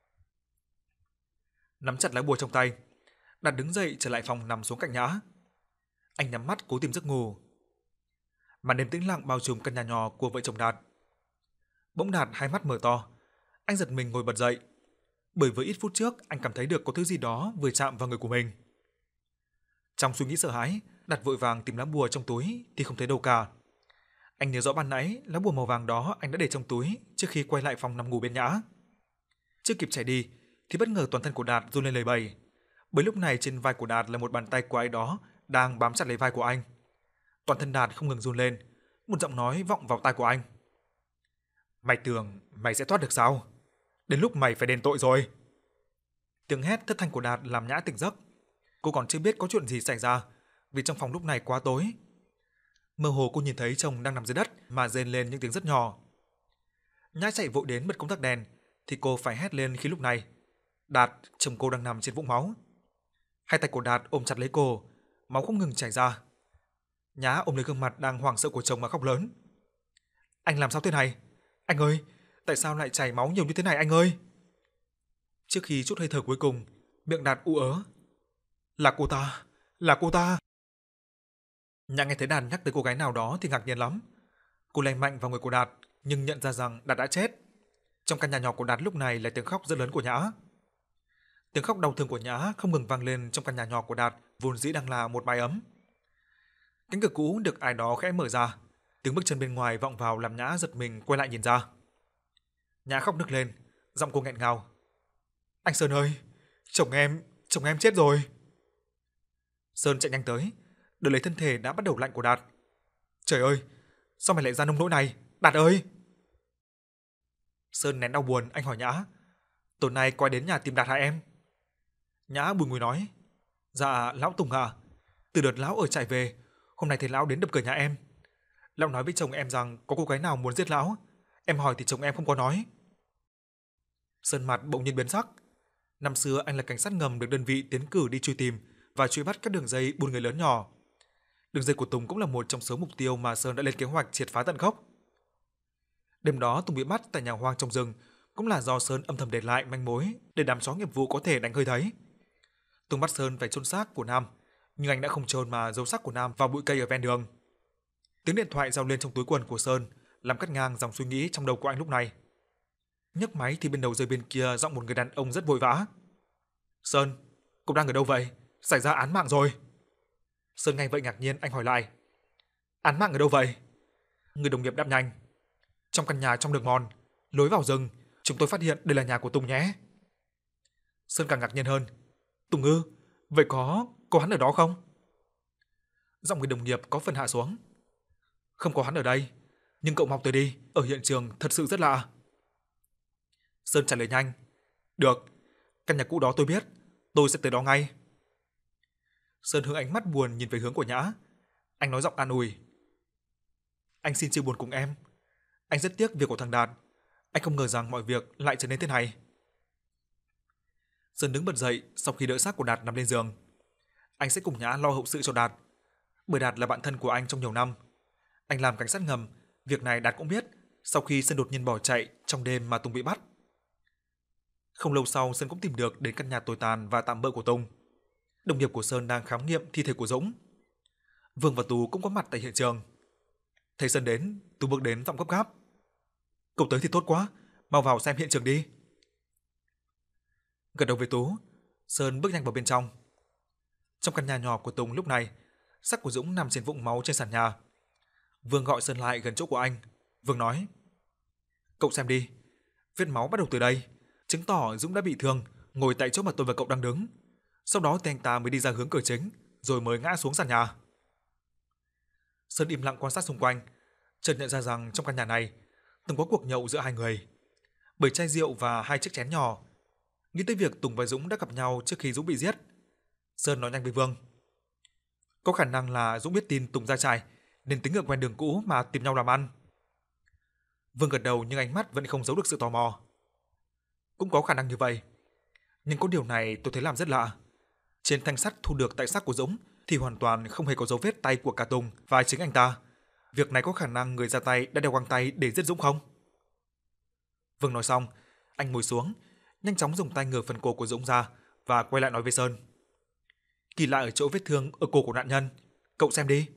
Nắm chặt lá bùa trong tay, Đạt đứng dậy trở lại phòng nằm xuống cạnh Nhã. Anh nhắm mắt cố tìm giấc ngủ. Màn đêm tĩnh lặng bao trùm căn nhà nhỏ của vợ chồng Đạt. Bỗng Đạt hai mắt mở to, anh giật mình ngồi bật dậy, bởi với ít phút trước anh cảm thấy được có thứ gì đó vừa chạm vào người của mình. Trong suy nghĩ sợ hãi, Đạt vội vàng tìm lá bùa trong túi thì không thấy đâu cả. Anh nhớ rõ ban nãy lá bùa màu vàng đó anh đã để trong túi trước khi quay lại phòng nằm ngủ bên Nhã. Chưa kịp chạy đi thì bất ngờ toàn thân của Đạt run lên lẩy bẩy, bởi lúc này trên vai của Đạt là một bàn tay của ai đó đang bám chặt lấy vai của anh. Toàn thân Đạt không ngừng run lên, một giọng nói vọng vào tai của anh. Mày tưởng mày sẽ thoát được sao? Đến lúc mày phải đền tội rồi. Tiếng hét thất thanh của Đạt làm Nhã tỉnh giấc. Cô còn chưa biết có chuyện gì xảy ra, vì trong phòng lúc này quá tối. Mơ hồ cô nhìn thấy chồng đang nằm dưới đất mà rên lên những tiếng rất nhỏ. Nhã chạy vội đến bật công tắc đèn, thì cô phải hét lên khi lúc này Đạt, chồng cô đang nằm trên vũng máu. Hai tay của Đạt ôm chặt lấy cô, máu không ngừng chảy ra. Nhã ôm lấy gương mặt đang hoảng sợ của chồng mà khóc lớn. Anh làm sao thế này? Anh ơi, tại sao lại chảy máu nhiều như thế này anh ơi? Trước khi chút hơi thở cuối cùng, miệng Đạt ú ớ. Là cô ta, là cô ta. Nhã nghe thấy Đạt nhắc tới cô gái nào đó thì ngạc nhiên lắm. Cô lay mạnh vào người của Đạt, nhưng nhận ra rằng Đạt đã chết. Trong căn nhà nhỏ của Đạt lúc này là tiếng khóc rất lớn của Nhã. Tiếng khóc đau thương của Nhã không ngừng vang lên trong căn nhà nhỏ của Đạt, vốn dĩ đang là một mái ấm. Cánh cửa cũ được ai đó khẽ mở ra, tiếng bước chân bên ngoài vọng vào làm Nhã giật mình quay lại nhìn ra. Nhã khóc nức lên, giọng cô nghẹn ngào. Anh Sơn ơi, chồng em, chồng em chết rồi. Sơn chạy nhanh tới, đỡ lấy thân thể đã bắt đầu lạnh của Đạt. Trời ơi, sao mày lại ra nông nỗi này, Đạt ơi! Sơn nén đau buồn, anh hỏi Nhã. Tối nay quay đến nhà tìm Đạt hả em? Nhã bùi ngùi nói. Dạ, lão Tùng à, từ đợt lão ở trại về, hôm nay thấy lão đến đập cửa nhà em. Lão nói với chồng em rằng có cô gái nào muốn giết lão. Em hỏi thì chồng em không có nói. Sơn mặt bỗng nhiên biến sắc. Năm xưa anh là cảnh sát ngầm được đơn vị tiến cử đi truy tìm và truy bắt các đường dây buôn người lớn nhỏ. Đường dây của Tùng cũng là một trong số mục tiêu mà Sơn đã lên kế hoạch triệt phá tận gốc. Đêm đó Tùng bị bắt tại nhà hoang trong rừng cũng là do Sơn âm thầm để lại manh mối để đám chó nghiệp vụ có thể đánh hơi thấy. Tùng bắt Sơn phải chôn xác của Nam, nhưng anh đã không chôn mà giấu xác của Nam vào bụi cây ở ven đường. Tiếng điện thoại reo lên trong túi quần của Sơn, làm cắt ngang dòng suy nghĩ trong đầu của anh lúc này. Nhấc máy thì bên đầu dây bên kia giọng một người đàn ông rất vội vã. Sơn, cậu đang ở đâu vậy? Xảy ra án mạng rồi. Sơn nghe vậy ngạc nhiên, anh hỏi lại. Án mạng ở đâu vậy? Người đồng nghiệp đáp nhanh. Trong căn nhà trong đường mòn, lối vào rừng, chúng tôi phát hiện đây là nhà của Tùng nhé. Sơn càng ngạc nhiên hơn. Tùng ư? Vậy có, có hắn ở đó không? Giọng người đồng nghiệp có phần hạ xuống. Không có hắn ở đây, nhưng cậu mau tới đi, ở hiện trường thật sự rất lạ. Sơn trả lời nhanh. Được, căn nhà cũ đó tôi biết, tôi sẽ tới đó ngay. Sơn hướng ánh mắt buồn nhìn về hướng của Nhã. Anh nói giọng an ủi. Anh xin chia buồn cùng em. Anh rất tiếc việc của thằng Đạt. Anh không ngờ rằng mọi việc lại trở nên thế này. Sơn đứng bật dậy sau khi đỡ xác của Đạt nằm lên giường. Anh sẽ cùng Nhã lo hậu sự cho Đạt, bởi Đạt là bạn thân của anh trong nhiều năm. Anh làm cảnh sát ngầm, việc này Đạt cũng biết sau khi Sơn đột nhiên bỏ chạy trong đêm mà Tùng bị bắt. Không lâu sau, Sơn cũng tìm được đến căn nhà tồi tàn và tạm bợ của Tùng. Đồng nghiệp của Sơn đang khám nghiệm thi thể của Dũng. Vương và Tú cũng có mặt tại hiện trường. Thấy Sơn đến, Tú bước đến giọng gấp gáp. Cậu tới thì tốt quá, mau vào xem hiện trường đi. Gật đầu với Tú, Sơn bước nhanh vào bên trong. Trong căn nhà nhỏ của Tùng lúc này, xác của Dũng nằm trên vũng máu trên sàn nhà. Vương gọi Sơn lại gần chỗ của anh. Vương nói. Cậu xem đi, vết máu bắt đầu từ đây, chứng tỏ Dũng đã bị thương, ngồi tại chỗ mà tôi và cậu đang đứng. Sau đó thì anh ta mới đi ra hướng cửa chính, rồi mới ngã xuống sàn nhà. Sơn im lặng quan sát xung quanh, chợt nhận ra rằng trong căn nhà này từng có cuộc nhậu giữa hai người, bởi chai rượu và hai chiếc chén nhỏ. Nghĩ tới việc Tùng và Dũng đã gặp nhau trước khi Dũng bị giết, Sơn nói nhanh với Vương. Có khả năng là Dũng biết tin Tùng ra trại nên tính ngược quen đường cũ mà tìm nhau làm ăn. Vương gật đầu nhưng ánh mắt vẫn không giấu được sự tò mò. Cũng có khả năng như vậy, nhưng có điều này tôi thấy làm rất lạ. Trên thanh sắt thu được tại xác của Dũng thì hoàn toàn không hề có dấu vết tay của cả Tùng và chính anh ta. Việc này có khả năng người ra tay đã đeo găng tay để giết Dũng không? Vương nói xong, anh ngồi xuống, nhanh chóng dùng tay ngửa phần cổ của Dũng ra và quay lại nói với Sơn. Kỳ lạ ở chỗ vết thương ở cổ của nạn nhân, cậu xem đi.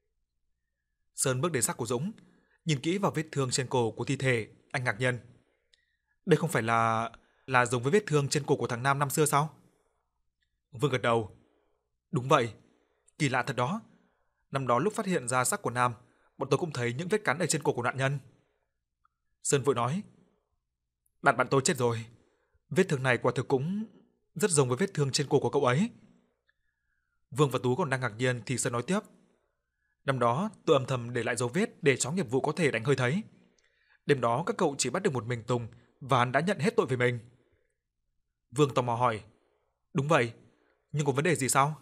Sơn bước đến xác của Dũng, nhìn kỹ vào vết thương trên cổ của thi thể, anh ngạc nhiên. Đây không phải là là giống với vết thương trên cổ của thằng Nam năm xưa sao? Vương gật đầu. Đúng vậy, kỳ lạ thật đó. Năm đó lúc phát hiện ra xác của Nam, bọn tôi cũng thấy những vết cắn ở trên cổ của nạn nhân. Sơn vội nói. Đạt bạn tôi chết rồi. Vết thương này quả thực cũng rất giống với vết thương trên cổ của cậu ấy. Vương và Tú còn đang ngạc nhiên thì Sơn nói tiếp. Năm đó tôi âm thầm để lại dấu vết để chó nghiệp vụ có thể đánh hơi thấy. Đêm đó các cậu chỉ bắt được một mình Tùng và hắn đã nhận hết tội về mình. Vương tò mò hỏi. Đúng vậy, nhưng có vấn đề gì sao?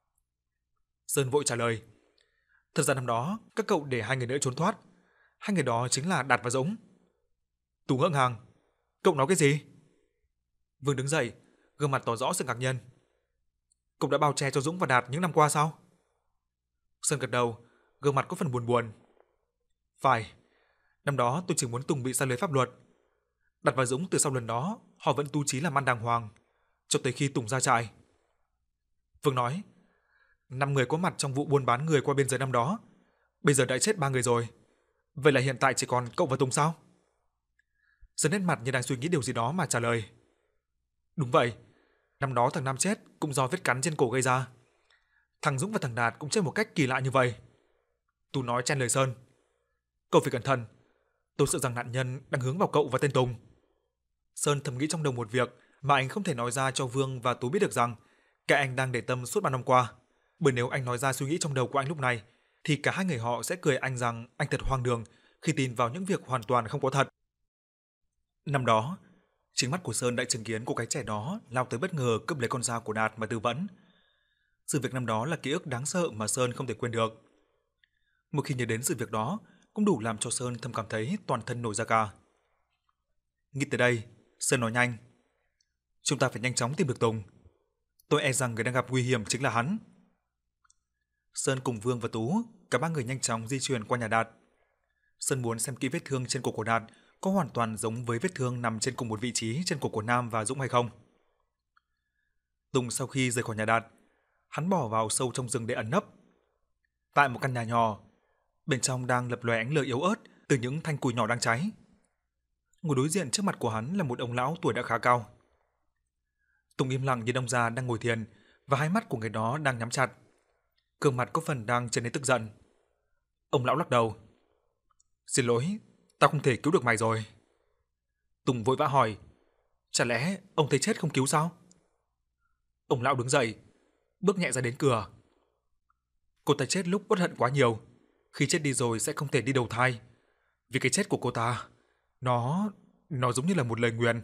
Sơn vội trả lời. Thật ra năm đó các cậu để hai người nữa trốn thoát. Hai người đó chính là Đạt và Dũng. Tú ngỡ ngàng. Cậu nói cái gì? Vương đứng dậy, gương mặt tỏ rõ sự ngạc nhiên. Cậu đã bao che cho Dũng và Đạt những năm qua sao? Sơn gật đầu, gương mặt có phần buồn buồn. Phải, năm đó tôi chỉ muốn Tùng bị sa lưới pháp luật. Đạt và Dũng từ sau lần đó, họ vẫn tu chí làm ăn đàng hoàng, cho tới khi Tùng ra trại. Vương nói, năm người có mặt trong vụ buôn bán người qua biên giới năm đó, bây giờ đã chết ba người rồi. Vậy là hiện tại chỉ còn cậu và Tùng sao? Sơn nét mặt như đang suy nghĩ điều gì đó mà trả lời. Đúng vậy, năm đó thằng Nam chết cũng do vết cắn trên cổ gây ra. Thằng Dũng và thằng Đạt cũng chết một cách kỳ lạ như vậy. Tú nói chen lời Sơn. Cậu phải cẩn thận, tôi sợ rằng nạn nhân đang hướng vào cậu và tên Tùng. Sơn thầm nghĩ trong đầu một việc mà anh không thể nói ra cho Vương và Tú biết được rằng cả anh đang để tâm suốt bao năm qua. Bởi nếu anh nói ra suy nghĩ trong đầu của anh lúc này, thì cả hai người họ sẽ cười anh rằng anh thật hoang đường khi tin vào những việc hoàn toàn không có thật. Năm đó, chính mắt của Sơn đã chứng kiến cô gái trẻ đó lao tới bất ngờ cướp lấy con dao của Đạt mà tự vẫn. Sự việc năm đó là ký ức đáng sợ mà Sơn không thể quên được. Một khi nhớ đến sự việc đó, cũng đủ làm cho Sơn thầm cảm thấy toàn thân nổi da gà. Nghĩ tới đây, Sơn nói nhanh. Chúng ta phải nhanh chóng tìm được Tùng. Tôi e rằng người đang gặp nguy hiểm chính là hắn. Sơn cùng Vương và Tú, cả ba người nhanh chóng di chuyển qua nhà Đạt. Sơn muốn xem kỹ vết thương trên cổ của Đạt có hoàn toàn giống với vết thương nằm trên cùng một vị trí trên cổ của Nam và Dũng hay không. Tùng sau khi rời khỏi nhà Đạt, hắn bỏ vào sâu trong rừng để ẩn nấp. Tại một căn nhà nhỏ, bên trong đang lập lòe ánh lửa yếu ớt từ những thanh củi nhỏ đang cháy. Ngồi đối diện trước mặt của hắn là một ông lão tuổi đã khá cao. Tùng im lặng nhìn ông già đang ngồi thiền và hai mắt của người đó đang nhắm chặt. Gương mặt có phần đang trở nên tức giận. Ông lão lắc đầu. Xin lỗi, tao không thể cứu được mày rồi. Tùng vội vã hỏi. Chả lẽ ông thấy chết không cứu sao? Ông lão đứng dậy, bước nhẹ ra đến cửa. Cô ta chết lúc uất hận quá nhiều. Khi chết đi rồi sẽ không thể đi đầu thai. Vì cái chết của cô ta, nó... nó giống như là một lời nguyền.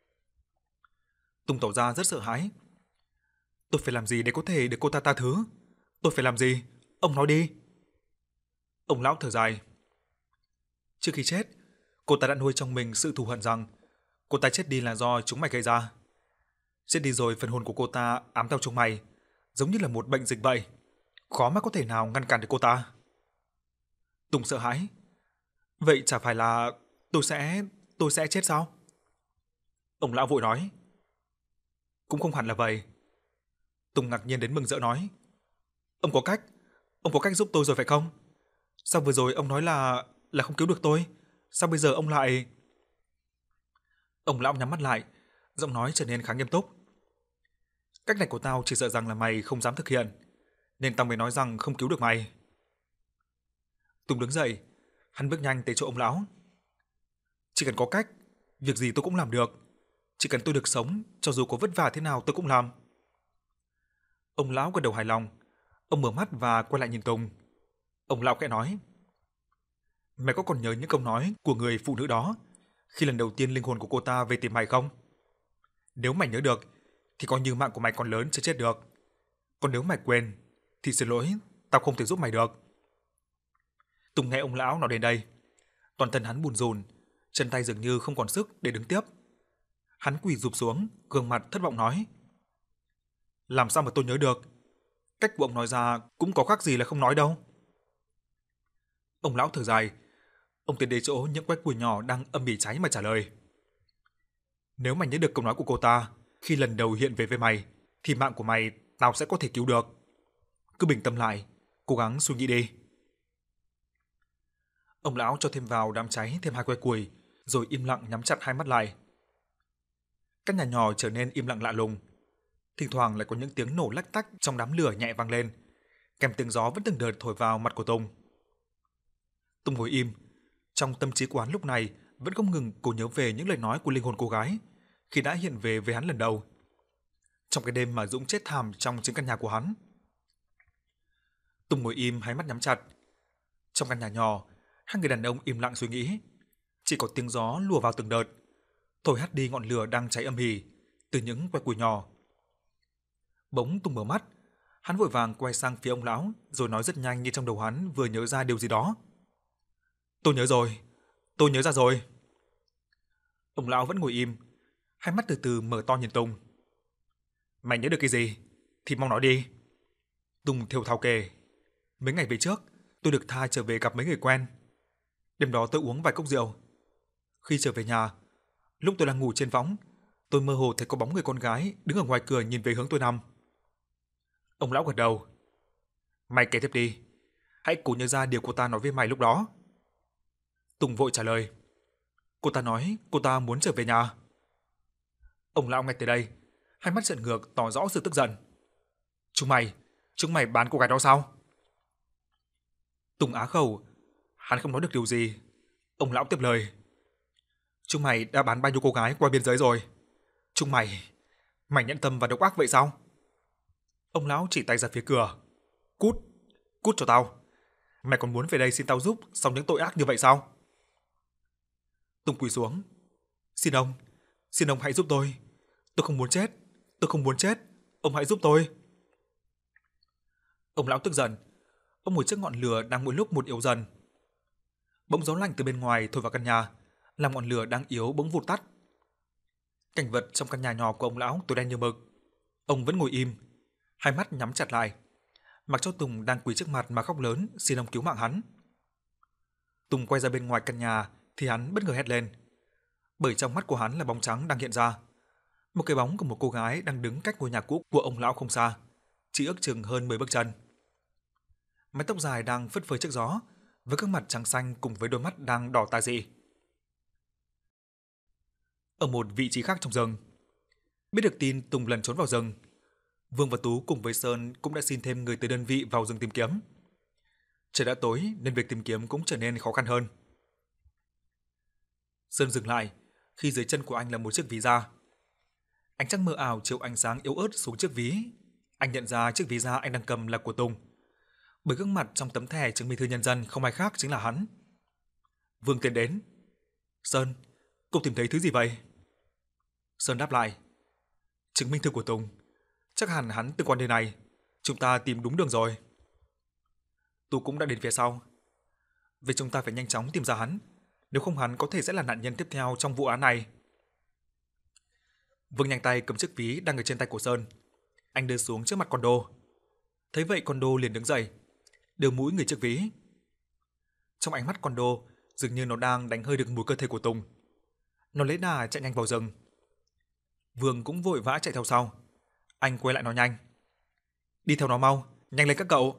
Tùng tỏ ra rất sợ hãi. Tôi phải làm gì để có thể để cô ta tha thứ? Tôi phải làm gì? Ông nói đi. Ông lão thở dài. Trước khi chết, cô ta đã nuôi trong mình sự thù hận rằng cô ta chết đi là do chúng mày gây ra. Chết đi rồi phần hồn của cô ta ám theo chúng mày, giống như là một bệnh dịch vậy. Khó mà có thể nào ngăn cản được cô ta. Tùng sợ hãi. Vậy chả phải là tôi sẽ... tôi sẽ chết sao? Ông lão vội nói. Cũng không hẳn là vậy. Tùng ngạc nhiên đến mừng rỡ nói. Ông có cách, ông có cách giúp tôi rồi phải không? Sao vừa rồi ông nói là là không cứu được tôi? Sao bây giờ ông lại... Ông lão nhắm mắt lại, giọng nói trở nên khá nghiêm túc. Cách này của tao chỉ sợ rằng là mày không dám thực hiện, nên tao mới nói rằng không cứu được mày. Tùng đứng dậy, hắn bước nhanh tới chỗ ông lão. Chỉ cần có cách, việc gì tôi cũng làm được. Chỉ cần tôi được sống, cho dù có vất vả thế nào tôi cũng làm. Ông lão gật đầu hài lòng. Ông mở mắt và quay lại nhìn Tùng. Ông lão khẽ nói. Mày có còn nhớ những câu nói của người phụ nữ đó khi lần đầu tiên linh hồn của cô ta về tìm mày không? Nếu mày nhớ được thì coi như mạng của mày còn lớn chưa chết được. Còn nếu mày quên thì xin lỗi, tao không thể giúp mày được. Tùng nghe ông lão nói đến đây, toàn thân hắn bùn rùn, chân tay dường như không còn sức để đứng tiếp. Hắn quỳ rụp xuống, gương mặt thất vọng nói. Làm sao mà tôi nhớ được? Cách của ông nói ra cũng có khác gì là không nói đâu. Ông lão thở dài, ông tiến đến chỗ những que củi nhỏ đang âm ỉ cháy mà trả lời. Nếu mày nhớ được câu nói của cô ta khi lần đầu hiện về với mày, thì mạng của mày tao sẽ có thể cứu được. Cứ bình tâm lại, cố gắng suy nghĩ đi. Ông lão cho thêm vào đám cháy thêm hai que củi, rồi im lặng nhắm chặt hai mắt lại. Căn nhà nhỏ trở nên im lặng lạ lùng. Thỉnh thoảng lại có những tiếng nổ lách tách trong đám lửa nhẹ vang lên, kèm tiếng gió vẫn từng đợt thổi vào mặt của Tùng. Tùng ngồi im, trong tâm trí của hắn lúc này vẫn không ngừng cố nhớ về những lời nói của linh hồn cô gái khi đã hiện về với hắn lần đầu. Trong cái đêm mà Dũng chết thảm trong chính căn nhà của hắn. Tùng ngồi im, hai mắt nhắm chặt. Trong căn nhà nhỏ, hai người đàn ông im lặng suy nghĩ. Chỉ có tiếng gió lùa vào từng đợt, thổi hắt đi ngọn lửa đang cháy âm ỉ từ những que củi nhỏ. Bỗng Tùng mở mắt, hắn vội vàng quay sang phía ông lão, rồi nói rất nhanh như trong đầu hắn vừa nhớ ra điều gì đó. Tôi nhớ rồi, tôi nhớ ra rồi. Ông lão vẫn ngồi im, hai mắt từ từ mở to nhìn Tùng. Mày nhớ được cái gì? Thì mau nói đi. Tùng thều thào kể. Mấy ngày về trước, Tôi được tha trở về gặp mấy người quen. Đêm đó tôi uống vài cốc rượu. Khi trở về nhà, lúc tôi đang ngủ trên võng, tôi mơ hồ thấy có bóng người con gái đứng ở ngoài cửa nhìn về hướng tôi nằm. Ông lão gật đầu. Mày kể tiếp đi. Hãy cố nhớ ra điều cô ta nói với mày lúc đó. Tùng vội trả lời. Cô ta nói cô ta muốn trở về nhà. Ông lão nghe tới đây, hai mắt trợn ngược tỏ rõ sự tức giận. Chúng mày, chúng mày bán cô gái đó sao? Tùng á khẩu, hắn không nói được điều gì. Ông lão tiếp lời. Chúng mày đã bán bao nhiêu cô gái qua biên giới rồi? Chúng mày, mày nhẫn tâm và độc ác vậy sao? Ông lão chỉ tay ra phía cửa. Cút, cút cho tao. Mày còn muốn về đây xin tao giúp xong những tội ác như vậy sao? Tùng quỳ xuống. Xin ông, xin ông hãy giúp tôi. Tôi không muốn chết, tôi không muốn chết. Ông hãy giúp tôi. Ông lão tức giận. Ông ngồi trước ngọn lửa đang mỗi lúc một yếu dần. Bỗng gió lạnh từ bên ngoài thổi vào căn nhà, làm ngọn lửa đang yếu bỗng vụt tắt. Cảnh vật trong căn nhà nhỏ của ông lão tối đen như mực. Ông vẫn ngồi im, hai mắt nhắm chặt lại, mặc cho Tùng đang quỳ trước mặt mà khóc lớn xin ông cứu mạng hắn. Tùng quay ra bên ngoài căn nhà thì hắn bất ngờ hét lên, bởi trong mắt của hắn là bóng trắng đang hiện ra, một cái bóng của một cô gái đang đứng cách ngôi nhà cũ của ông lão không xa, chỉ ước chừng hơn mười bước chân. Mái tóc dài đang phất phới trước gió, với gương mặt trắng xanh cùng với đôi mắt đang đỏ tà dị. Ở một vị trí khác trong rừng, biết được tin Tùng lẩn trốn vào rừng, Vương và Tú cùng với Sơn cũng đã xin thêm người từ đơn vị vào rừng tìm kiếm. Trời đã tối nên việc tìm kiếm cũng trở nên khó khăn hơn. Sơn dừng lại khi dưới chân của anh là một chiếc ví da. Ánh trăng mờ ảo chiếu ánh sáng yếu ớt xuống chiếc ví. Anh nhận ra chiếc ví da anh đang cầm là của Tùng, bởi gương mặt trong tấm thẻ chứng minh thư nhân dân không ai khác chính là hắn. Vương tiến đến. Sơn, cậu tìm thấy thứ gì vậy? Sơn đáp lại. Chứng minh thư của Tùng. Chắc hẳn hắn từng qua nơi này. Chúng ta tìm đúng đường rồi. Tú cũng đã đến phía sau. Vì chúng ta phải nhanh chóng tìm ra hắn, nếu không hắn có thể sẽ là nạn nhân tiếp theo trong vụ án này. Vương nhanh tay cầm chiếc ví đang ở trên tay của Sơn. Anh đưa xuống trước mặt con đô. Thấy vậy con đô liền đứng dậy, đưa mũi người chiếc ví. Trong ánh mắt con đô dường như nó đang đánh hơi được mùi cơ thể của Tùng. Nó lấy đà chạy nhanh vào rừng. Vương cũng vội vã chạy theo sau. Anh quay lại nói nhanh. Đi theo nó mau, nhanh lên các cậu.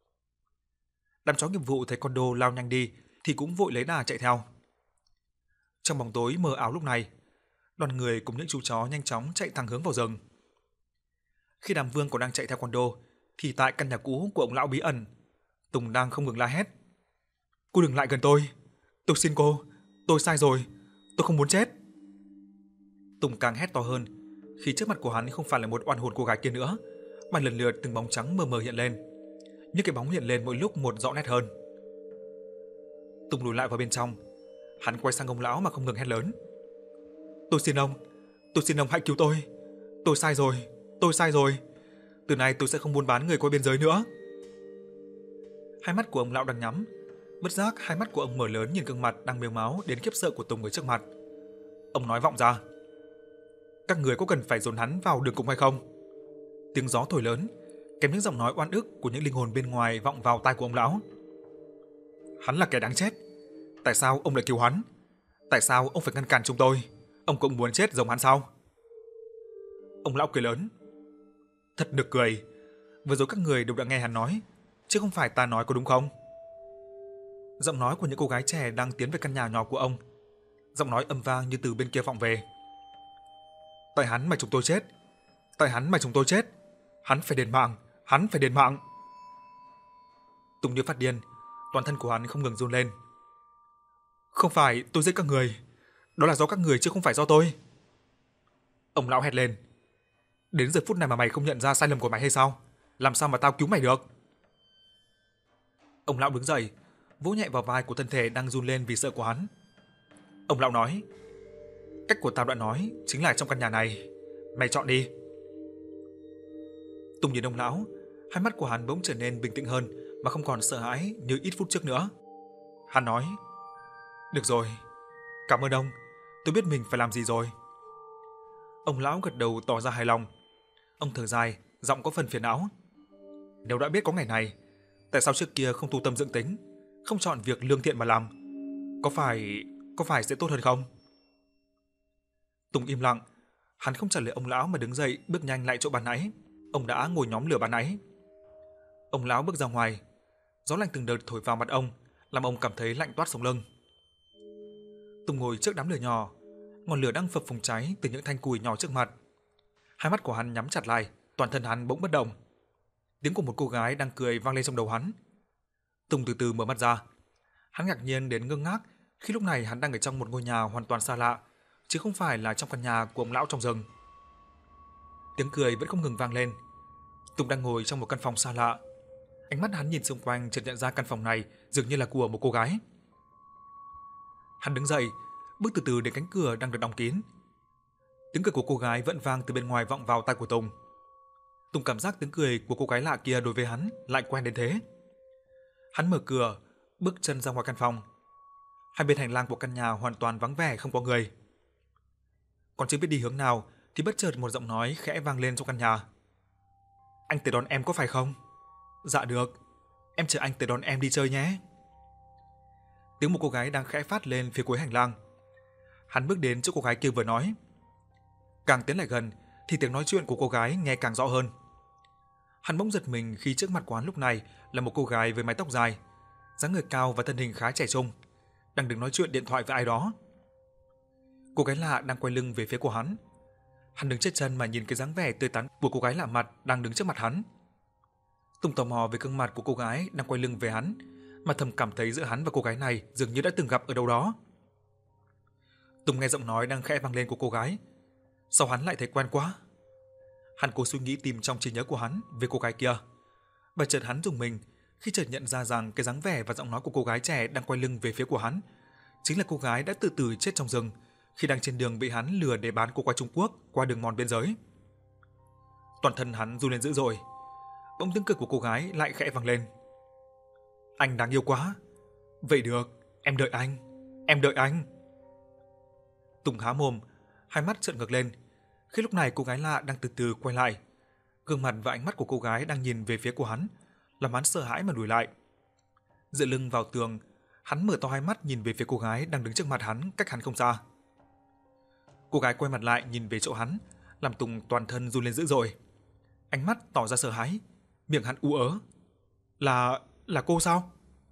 Đám chó nghiệp vụ thấy con đô lao nhanh đi thì cũng vội lấy đà chạy theo. Trong bóng tối mờ ảo lúc này, đoàn người cùng những chú chó nhanh chóng chạy thẳng hướng vào rừng. Khi đám Vương còn đang chạy theo con đô thì tại căn nhà cũ của ông lão bí ẩn, Tùng đang không ngừng la hét. Cô đừng lại gần tôi, tôi xin cô, tôi sai rồi, tôi không muốn chết. Tùng càng hét to hơn khi trước mặt của hắn không phải là một oan hồn cô gái kia nữa, mà lần lượt từng bóng trắng mờ mờ hiện lên. Những cái bóng hiện lên mỗi lúc một rõ nét hơn. Tùng lùi lại vào bên trong, hắn quay sang ông lão mà không ngừng hét lớn. Tôi xin ông, tôi xin ông hãy cứu tôi, tôi sai rồi, tôi sai rồi. Từ nay tôi sẽ không buôn bán người qua biên giới nữa. Hai mắt của ông lão đang nhắm, bất giác hai mắt của ông mở lớn nhìn gương mặt đang mếu máo đến khiếp sợ của Tùng ở trước mặt. Ông nói vọng ra. Các người có cần phải dồn hắn vào đường cùng hay không? Tiếng gió thổi lớn, kèm những giọng nói oan ức của những linh hồn bên ngoài vọng vào tai của ông lão. Hắn là kẻ đáng chết. Tại sao ông lại cứu hắn? Tại sao ông phải ngăn cản chúng tôi? Ông cũng muốn chết giống hắn sao? Ông lão cười lớn. Thật nực cười. Vừa rồi các người đều đã nghe hắn nói, chứ không phải ta nói có đúng không? Giọng nói của những cô gái trẻ đang tiến về căn nhà nhỏ của ông. Giọng nói âm vang như từ bên kia vọng về. Tại hắn mà chúng tôi chết. Tại hắn mà chúng tôi chết. Hắn phải đền mạng. Hắn phải đền mạng. Tùng như phát điên, toàn thân của hắn không ngừng run lên. Không phải tôi giết các người, đó là do các người chứ không phải do tôi. Ông lão hét lên. Đến giờ phút này mà mày không nhận ra sai lầm của mày hay sao? Làm sao mà tao cứu mày được? Ông lão đứng dậy, vỗ nhẹ vào vai của thân thể đang run lên vì sợ của hắn. Ông lão nói. Cách của tao đã nói chính là trong căn nhà này. Mày chọn đi. Tùng nhìn ông lão, hai mắt của hắn bỗng trở nên bình tĩnh hơn mà không còn sợ hãi như ít phút trước nữa. Hắn nói. Được rồi, cảm ơn ông, tôi biết mình phải làm gì rồi. Ông lão gật đầu tỏ ra hài lòng. Ông thở dài, giọng có phần phiền não. Nếu đã biết có ngày này, Tại sao trước kia không tu tâm dưỡng tính, không chọn việc lương thiện mà làm? Có phải có phải sẽ tốt hơn không? Tùng im lặng, hắn không trả lời ông lão mà đứng dậy bước nhanh lại chỗ ban nãy. Ông đã ngồi nhóm lửa ban nãy. Ông lão bước ra ngoài, gió lạnh từng đợt thổi vào mặt ông, làm ông cảm thấy lạnh toát sống lưng. Tùng ngồi trước đám lửa nhỏ, ngọn lửa đang phập phồng cháy từ những thanh củi nhỏ trước mặt. Hai mắt của hắn nhắm chặt lại, toàn thân hắn bỗng bất động. Tiếng của một cô gái đang cười vang lên trong đầu hắn. Tùng từ từ mở mắt ra. Hắn ngạc nhiên đến ngơ ngác khi lúc này hắn đang ở trong một ngôi nhà hoàn toàn xa lạ, chứ không phải là trong căn nhà của ông lão trong rừng. Tiếng cười vẫn không ngừng vang lên. Tùng đang ngồi trong một căn phòng xa lạ. Ánh mắt hắn nhìn xung quanh chợt nhận ra căn phòng này dường như là của một cô gái. Hắn đứng dậy, bước từ từ đến cánh cửa đang được đóng kín. Tiếng cười của cô gái vẫn vang từ bên ngoài vọng vào tai của Tùng. Tùng cảm giác tiếng cười của cô gái lạ kia đối với hắn lại quen đến thế. Hắn mở cửa, bước chân ra ngoài căn phòng. Hai bên hành lang của căn nhà hoàn toàn vắng vẻ không có người. Còn chưa biết đi hướng nào thì bất chợt một giọng nói khẽ vang lên trong căn nhà. Anh tới đón em có phải không? Dạ được, em chờ anh tới đón em đi chơi nhé. Tiếng một cô gái đang khẽ phát lên phía cuối hành lang. Hắn bước đến chỗ cô gái kia vừa nói. Càng tiến lại gần thì tiếng nói chuyện của cô gái nghe càng rõ hơn. Hắn bỗng giật mình khi trước mặt quán lúc này là một cô gái với mái tóc dài, dáng người cao và thân hình khá trẻ trung, đang đứng nói chuyện điện thoại với ai đó. Cô gái lạ đang quay lưng về phía của hắn. Hắn đứng chết chân mà nhìn cái dáng vẻ tươi tắn của cô gái lạ mặt đang đứng trước mặt hắn. Tùng tò mò về gương mặt của cô gái đang quay lưng về hắn, mà thầm cảm thấy giữa hắn và cô gái này dường như đã từng gặp ở đâu đó. Tùng nghe giọng nói đang khẽ vang lên của cô gái. Sao hắn lại thấy quen quá? Hắn cố suy nghĩ tìm trong trí nhớ của hắn về cô gái kia. Và chợt hắn rùng mình khi chợt nhận ra rằng cái dáng vẻ và giọng nói của cô gái trẻ đang quay lưng về phía của hắn chính là cô gái đã tự tử chết trong rừng khi đang trên đường bị hắn lừa để bán cô qua Trung Quốc qua đường mòn biên giới. Toàn thân hắn run lên dữ dội. Bỗng tiếng cười của cô gái lại khẽ vang lên. Anh đáng yêu quá. Vậy được, em đợi anh, em đợi anh. Tùng há mồm, hai mắt trợn ngược lên. Khi lúc này cô gái lạ đang từ từ quay lại, gương mặt và ánh mắt của cô gái đang nhìn về phía của hắn, làm hắn sợ hãi mà lùi lại. Dựa lưng vào tường, hắn mở to hai mắt nhìn về phía cô gái đang đứng trước mặt hắn cách hắn không xa. Cô gái quay mặt lại nhìn về chỗ hắn, làm Tùng toàn thân run lên dữ dội. Ánh mắt tỏ ra sợ hãi, miệng hắn ú ớ. Là là cô sao?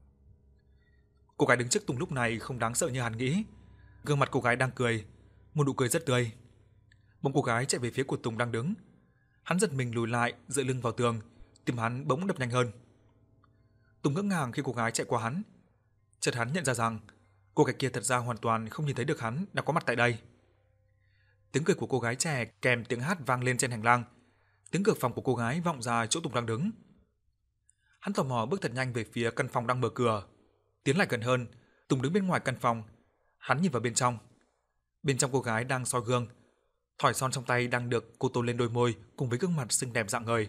Cô gái đứng trước Tùng lúc này không đáng sợ như hắn nghĩ. Gương mặt cô gái đang cười, một nụ cười rất tươi. Bỗng cô gái chạy về phía của Tùng đang đứng. Hắn giật mình lùi lại, dựa lưng vào tường, tim hắn bỗng đập nhanh hơn. Tùng ngỡ ngàng khi cô gái chạy qua hắn. Chợt hắn nhận ra rằng cô gái kia thật ra hoàn toàn không nhìn thấy được hắn đang có mặt tại đây. Tiếng cười của cô gái trẻ kèm tiếng hát vang lên trên hành lang. Tiếng cửa phòng của cô gái vọng ra chỗ Tùng đang đứng. Hắn tò mò bước thật nhanh về phía căn phòng đang mở cửa. Tiến lại gần hơn, Tùng đứng bên ngoài căn phòng. Hắn nhìn vào bên trong. Bên trong cô gái đang soi gương. Thỏi son trong tay đang được cô tô lên đôi môi cùng với gương mặt xinh đẹp rạng ngời.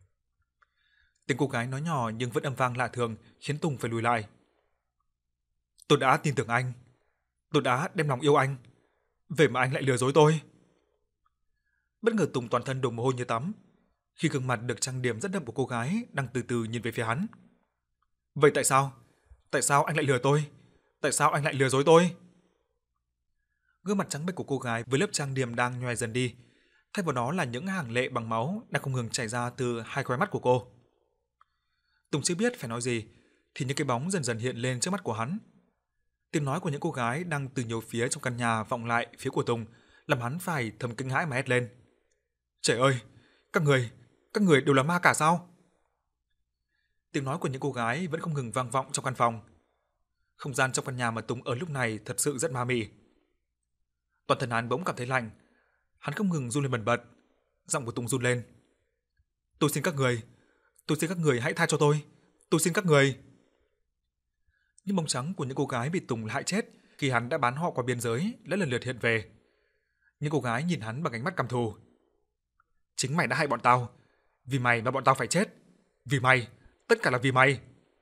Tiếng cô gái nói nhỏ nhưng vẫn âm vang lạ thường khiến Tùng phải lùi lại. Tôi đã tin tưởng anh. Tôi đã đem lòng yêu anh. Vậy mà anh lại lừa dối tôi. Bất ngờ Tùng toàn thân đổ mồ hôi như tắm khi gương mặt được trang điểm rất đậm của cô gái đang từ từ nhìn về phía hắn. Vậy tại sao? Tại sao anh lại lừa tôi? Tại sao anh lại lừa dối tôi? Gương mặt trắng bệch của cô gái với lớp trang điểm đang nhòe dần đi, thay vào đó là những hàng lệ bằng máu đang không ngừng chảy ra từ hai khóe mắt của cô. Tùng chưa biết phải nói gì thì những cái bóng dần dần hiện lên trước mắt của hắn. Tiếng nói của những cô gái đang từ nhiều phía trong căn nhà vọng lại phía của Tùng, làm hắn phải thầm kinh hãi mà hét lên. Trời ơi, các người, các người đều là ma cả sao? Tiếng nói của những cô gái vẫn không ngừng vang vọng trong căn phòng. Không gian trong căn nhà mà Tùng ở lúc này thật sự rất ma mị. Toàn thân hắn bỗng cảm thấy lạnh, hắn không ngừng run lên bần bật. Giọng của Tùng run lên. Tôi xin các người, tôi xin các người hãy tha cho tôi, tôi xin các người. Những bóng trắng của những cô gái bị Tùng hại chết khi hắn đã bán họ qua biên giới đã lần lượt hiện về. Những cô gái nhìn hắn bằng ánh mắt căm thù. Chính mày đã hại bọn tao, vì mày mà bọn tao phải chết, vì mày, tất cả là vì mày.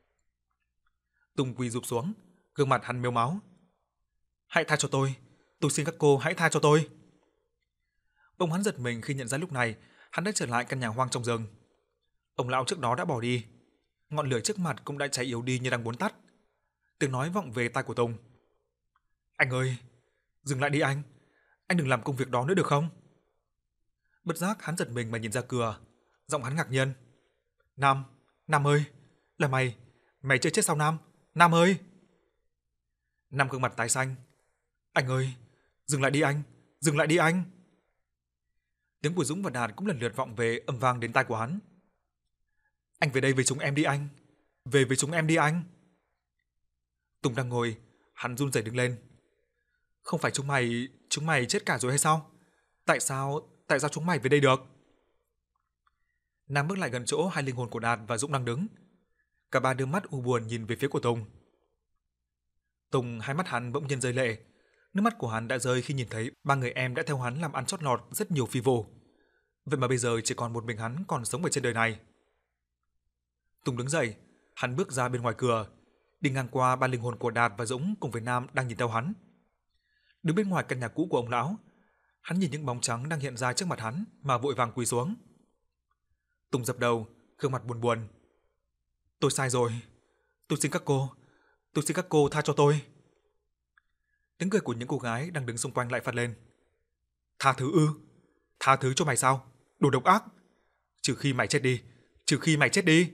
Tùng quỳ rụp xuống, gương mặt hắn mếu máu. Hãy tha cho tôi, tôi xin các cô hãy tha cho tôi. Bỗng hắn giật mình khi nhận ra lúc này hắn đã trở lại căn nhà hoang trong rừng. Ông lão trước đó đã bỏ đi. Ngọn lửa trước mặt cũng đã cháy yếu đi như đang muốn tắt. Tiếng nói vọng về tai của Tùng. Anh ơi, dừng lại đi anh. Anh đừng làm công việc đó nữa được không? Bất giác hắn giật mình mà nhìn ra cửa. Giọng hắn ngạc nhiên. Nam, Nam ơi, là mày, mày chưa chết sao Nam? Nam ơi! Nam gương mặt tái xanh. Anh ơi, dừng lại đi anh, dừng lại đi anh. Tiếng của Dũng và Đạt cũng lần lượt vọng về âm vang đến tai của hắn. Anh về đây với chúng em đi anh, về với chúng em đi anh. Tùng đang ngồi, hắn run rẩy đứng lên. Không phải chúng mày, chúng mày chết cả rồi hay sao? Tại sao, tại sao chúng mày về đây được? Nam bước lại gần chỗ hai linh hồn của Đạt và Dũng đang đứng. Cả ba đưa mắt u buồn nhìn về phía của Tùng. Tùng hai mắt hắn bỗng nhiên rơi lệ. Nước mắt của hắn đã rơi khi nhìn thấy ba người em đã theo hắn làm ăn chót lọt rất nhiều phi vụ. Vậy mà bây giờ chỉ còn một mình hắn còn sống ở trên đời này. Tùng đứng dậy, hắn bước ra bên ngoài cửa, đi ngang qua ba linh hồn của Đạt và Dũng cùng với Nam đang nhìn theo hắn. Đứng bên ngoài căn nhà cũ của ông lão, hắn nhìn những bóng trắng đang hiện ra trước mặt hắn mà vội vàng quỳ xuống. Tùng dập đầu, gương mặt buồn buồn. Tôi sai rồi, tôi xin các cô, tôi xin các cô tha cho tôi. Tiếng cười của những cô gái đang đứng xung quanh lại phát lên. Tha thứ ư? Tha thứ cho mày sao? Đồ độc ác! Trừ khi mày chết đi, trừ khi mày chết đi.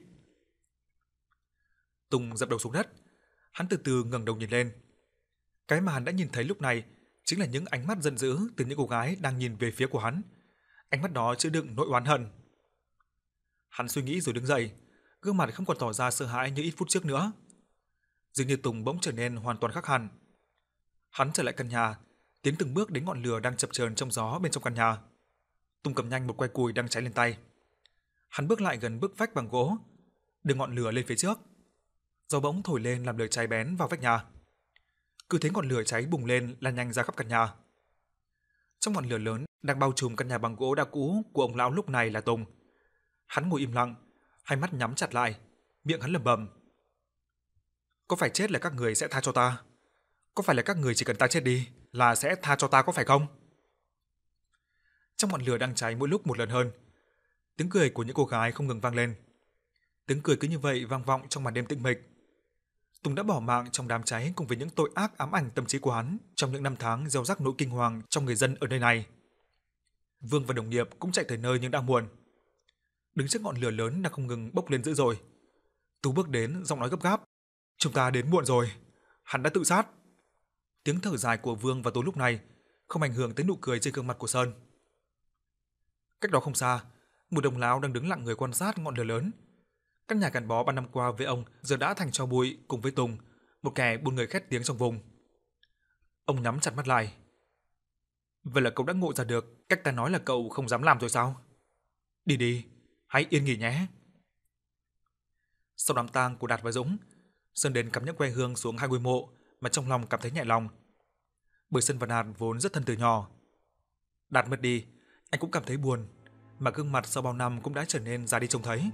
Tùng dập đầu xuống đất, hắn từ từ ngẩng đầu nhìn lên. Cái mà hắn đã nhìn thấy lúc này chính là những ánh mắt giận dữ từ những cô gái đang nhìn về phía của hắn. Ánh mắt đó chứa đựng nỗi oán hận. Hắn suy nghĩ rồi đứng dậy, gương mặt không còn tỏ ra sợ hãi như ít phút trước nữa. Dường như Tùng bỗng trở nên hoàn toàn khác hẳn. Hắn trở lại căn nhà, tiến từng bước đến ngọn lửa đang chập chờn trong gió bên trong căn nhà. Tùng cầm nhanh một que củi đang cháy lên tay. Hắn bước lại gần bức vách bằng gỗ, đưa ngọn lửa lên phía trước. Gió bỗng thổi lên làm lửa cháy bén vào vách nhà. Cứ thế ngọn lửa cháy bùng lên lan nhanh ra khắp căn nhà. Trong ngọn lửa lớn đang bao trùm căn nhà bằng gỗ đã cũ của ông lão lúc này là Tùng. Hắn ngồi im lặng, hai mắt nhắm chặt lại, miệng hắn lẩm bẩm. Có phải chết là các người sẽ tha cho ta? Có phải là các người chỉ cần ta chết đi là sẽ tha cho ta có phải không? Trong ngọn lửa đang cháy mỗi lúc một lớn hơn, tiếng cười của những cô gái không ngừng vang lên. Tiếng cười cứ như vậy vang vọng trong màn đêm tĩnh mịch. Tùng đã bỏ mạng trong đám cháy cùng với những tội ác ám ảnh tâm trí của hắn trong những năm tháng gieo rắc nỗi kinh hoàng trong người dân ở nơi này. Vương và đồng nghiệp cũng chạy tới nơi nhưng đã muộn. Đứng trước ngọn lửa lớn đang không ngừng bốc lên dữ dội, Tú bước đến, giọng nói gấp gáp. Chúng ta đến muộn rồi, hắn đã tự sát. Tiếng thở dài của Vương và Tú lúc này không ảnh hưởng tới nụ cười trên gương mặt của Sơn. Cách đó không xa, một đồng lão đang đứng lặng người quan sát ngọn lửa lớn. Căn nhà gắn bó ba năm qua với ông giờ đã thành tro bụi cùng với Tùng, một kẻ buôn người khét tiếng trong vùng. Ông nhắm chặt mắt lại. Vậy là cậu đã ngộ ra được cách ta nói là cậu không dám làm rồi sao? Đi đi, hãy yên nghỉ nhé. Sau đám tang của Đạt và Dũng, Sơn đến cắm những que hương xuống hai ngôi mộ mà trong lòng cảm thấy nhẹ lòng. Bởi Sơn và Đạt vốn rất thân từ nhỏ. Đạt mất đi, anh cũng cảm thấy buồn, mà gương mặt sau bao năm cũng đã trở nên già đi trông thấy.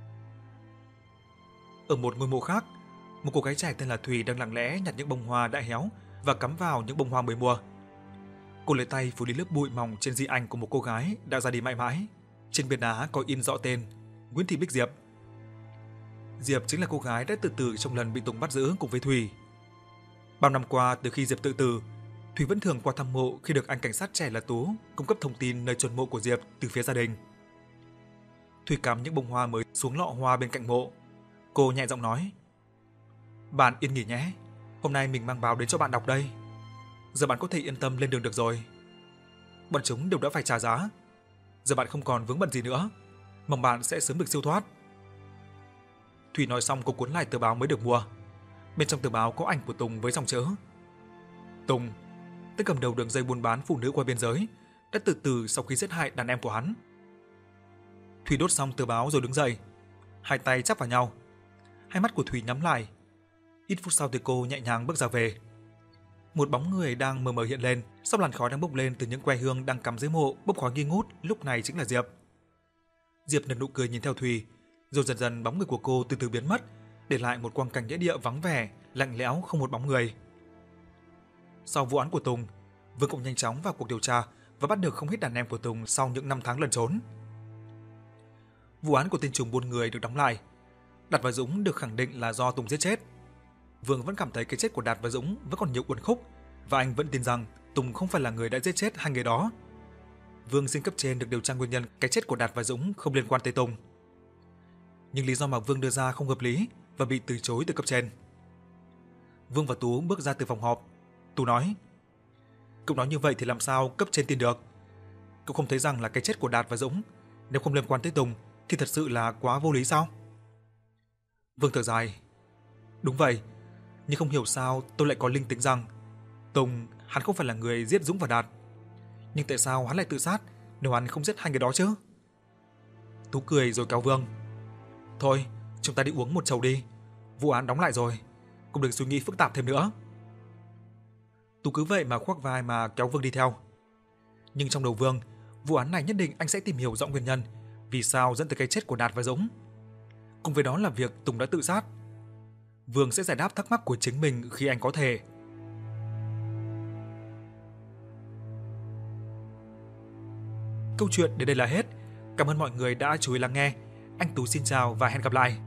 Ở một ngôi mộ khác, một cô gái trẻ tên là Thùy đang lặng lẽ nhặt những bông hoa đã héo và cắm vào những bông hoa mới mua. Cô lấy tay phủ đi lớp bụi mỏng trên di ảnh của một cô gái đã ra đi mãi mãi. Trên bia đá có in rõ tên Nguyễn Thị Bích Diệp. Diệp chính là cô gái đã tự tử trong lần bị Tùng bắt giữ cùng với Thùy. Bao năm qua từ khi Diệp tự tử, Thùy vẫn thường qua thăm mộ khi được anh cảnh sát trẻ là Tú cung cấp thông tin nơi chôn mộ của Diệp từ phía gia đình. Thùy cắm những bông hoa mới xuống lọ hoa bên cạnh mộ. Cô nhẹ giọng nói: "Bạn yên nghỉ nhé, hôm nay mình mang báo đến cho bạn đọc đây. Giờ bạn có thể yên tâm lên đường được rồi. Bọn chúng đều đã phải trả giá. Giờ bạn không còn vướng bận gì nữa, mong bạn sẽ sớm được siêu thoát." Thùy nói xong cô cuốn lại tờ báo mới được mua. Bên trong tờ báo có ảnh của Tùng với dòng chữ: Tùng, tên cầm đầu đường dây buôn bán phụ nữ qua biên giới, đã tự tử sau khi giết hại đàn em của hắn. Thùy đốt xong tờ báo rồi đứng dậy, hai tay chắp vào nhau. Hai mắt của Thùy nhắm lại. Ít phút sau thì cô nhẹ nhàng bước ra về. Một bóng người đang mờ mờ hiện lên, sau làn khói đang bốc lên từ những que hương đang cắm dưới mộ, bốc khói nghi ngút, lúc này chính là Diệp. Diệp nở nụ cười nhìn theo Thùy, rồi dần dần bóng người của cô từ từ biến mất, để lại một quang cảnh nghĩa địa vắng vẻ, lạnh lẽo không một bóng người. Sau vụ án của Tùng, Vương cũng nhanh chóng vào cuộc điều tra và bắt được không ít đàn em của Tùng sau những năm tháng lẩn trốn. Vụ án của tên trùm buôn người được đóng lại. Đạt và Dũng được khẳng định là do Tùng giết chết. Vương vẫn cảm thấy cái chết của Đạt và Dũng vẫn còn nhiều uẩn khúc và anh vẫn tin rằng Tùng không phải là người đã giết chết hai người đó. Vương xin cấp trên được điều tra nguyên nhân cái chết của Đạt và Dũng không liên quan tới Tùng. Nhưng lý do mà Vương đưa ra không hợp lý và bị từ chối từ cấp trên. Vương và Tú bước ra từ phòng họp. Tú nói: "Cậu nói như vậy thì làm sao cấp trên tin được? Cậu không thấy rằng là cái chết của Đạt và Dũng nếu không liên quan tới Tùng thì thật sự là quá vô lý sao?" Vương thở dài: "Đúng vậy, nhưng không hiểu sao tôi lại có linh tính rằng Tùng hắn không phải là người giết Dũng và Đạt. Nhưng tại sao hắn lại tự sát nếu hắn không giết hai người đó chứ?" Tú cười rồi kéo Vương: "Thôi, chúng ta đi uống một chầu đi. Vụ án đóng lại rồi, cũng đừng suy nghĩ phức tạp thêm nữa." Tú cứ vậy mà khoác vai mà kéo Vương đi theo. Nhưng trong đầu Vương, vụ án này nhất định anh sẽ tìm hiểu rõ nguyên nhân vì sao dẫn tới cái chết của Đạt và Dũng. Cùng với đó là việc Tùng đã tự sát. Vương sẽ giải đáp thắc mắc của chính mình khi anh có thể. Câu chuyện đến đây là hết. Cảm ơn mọi người đã chú ý lắng nghe. Anh Tú xin chào và hẹn gặp lại.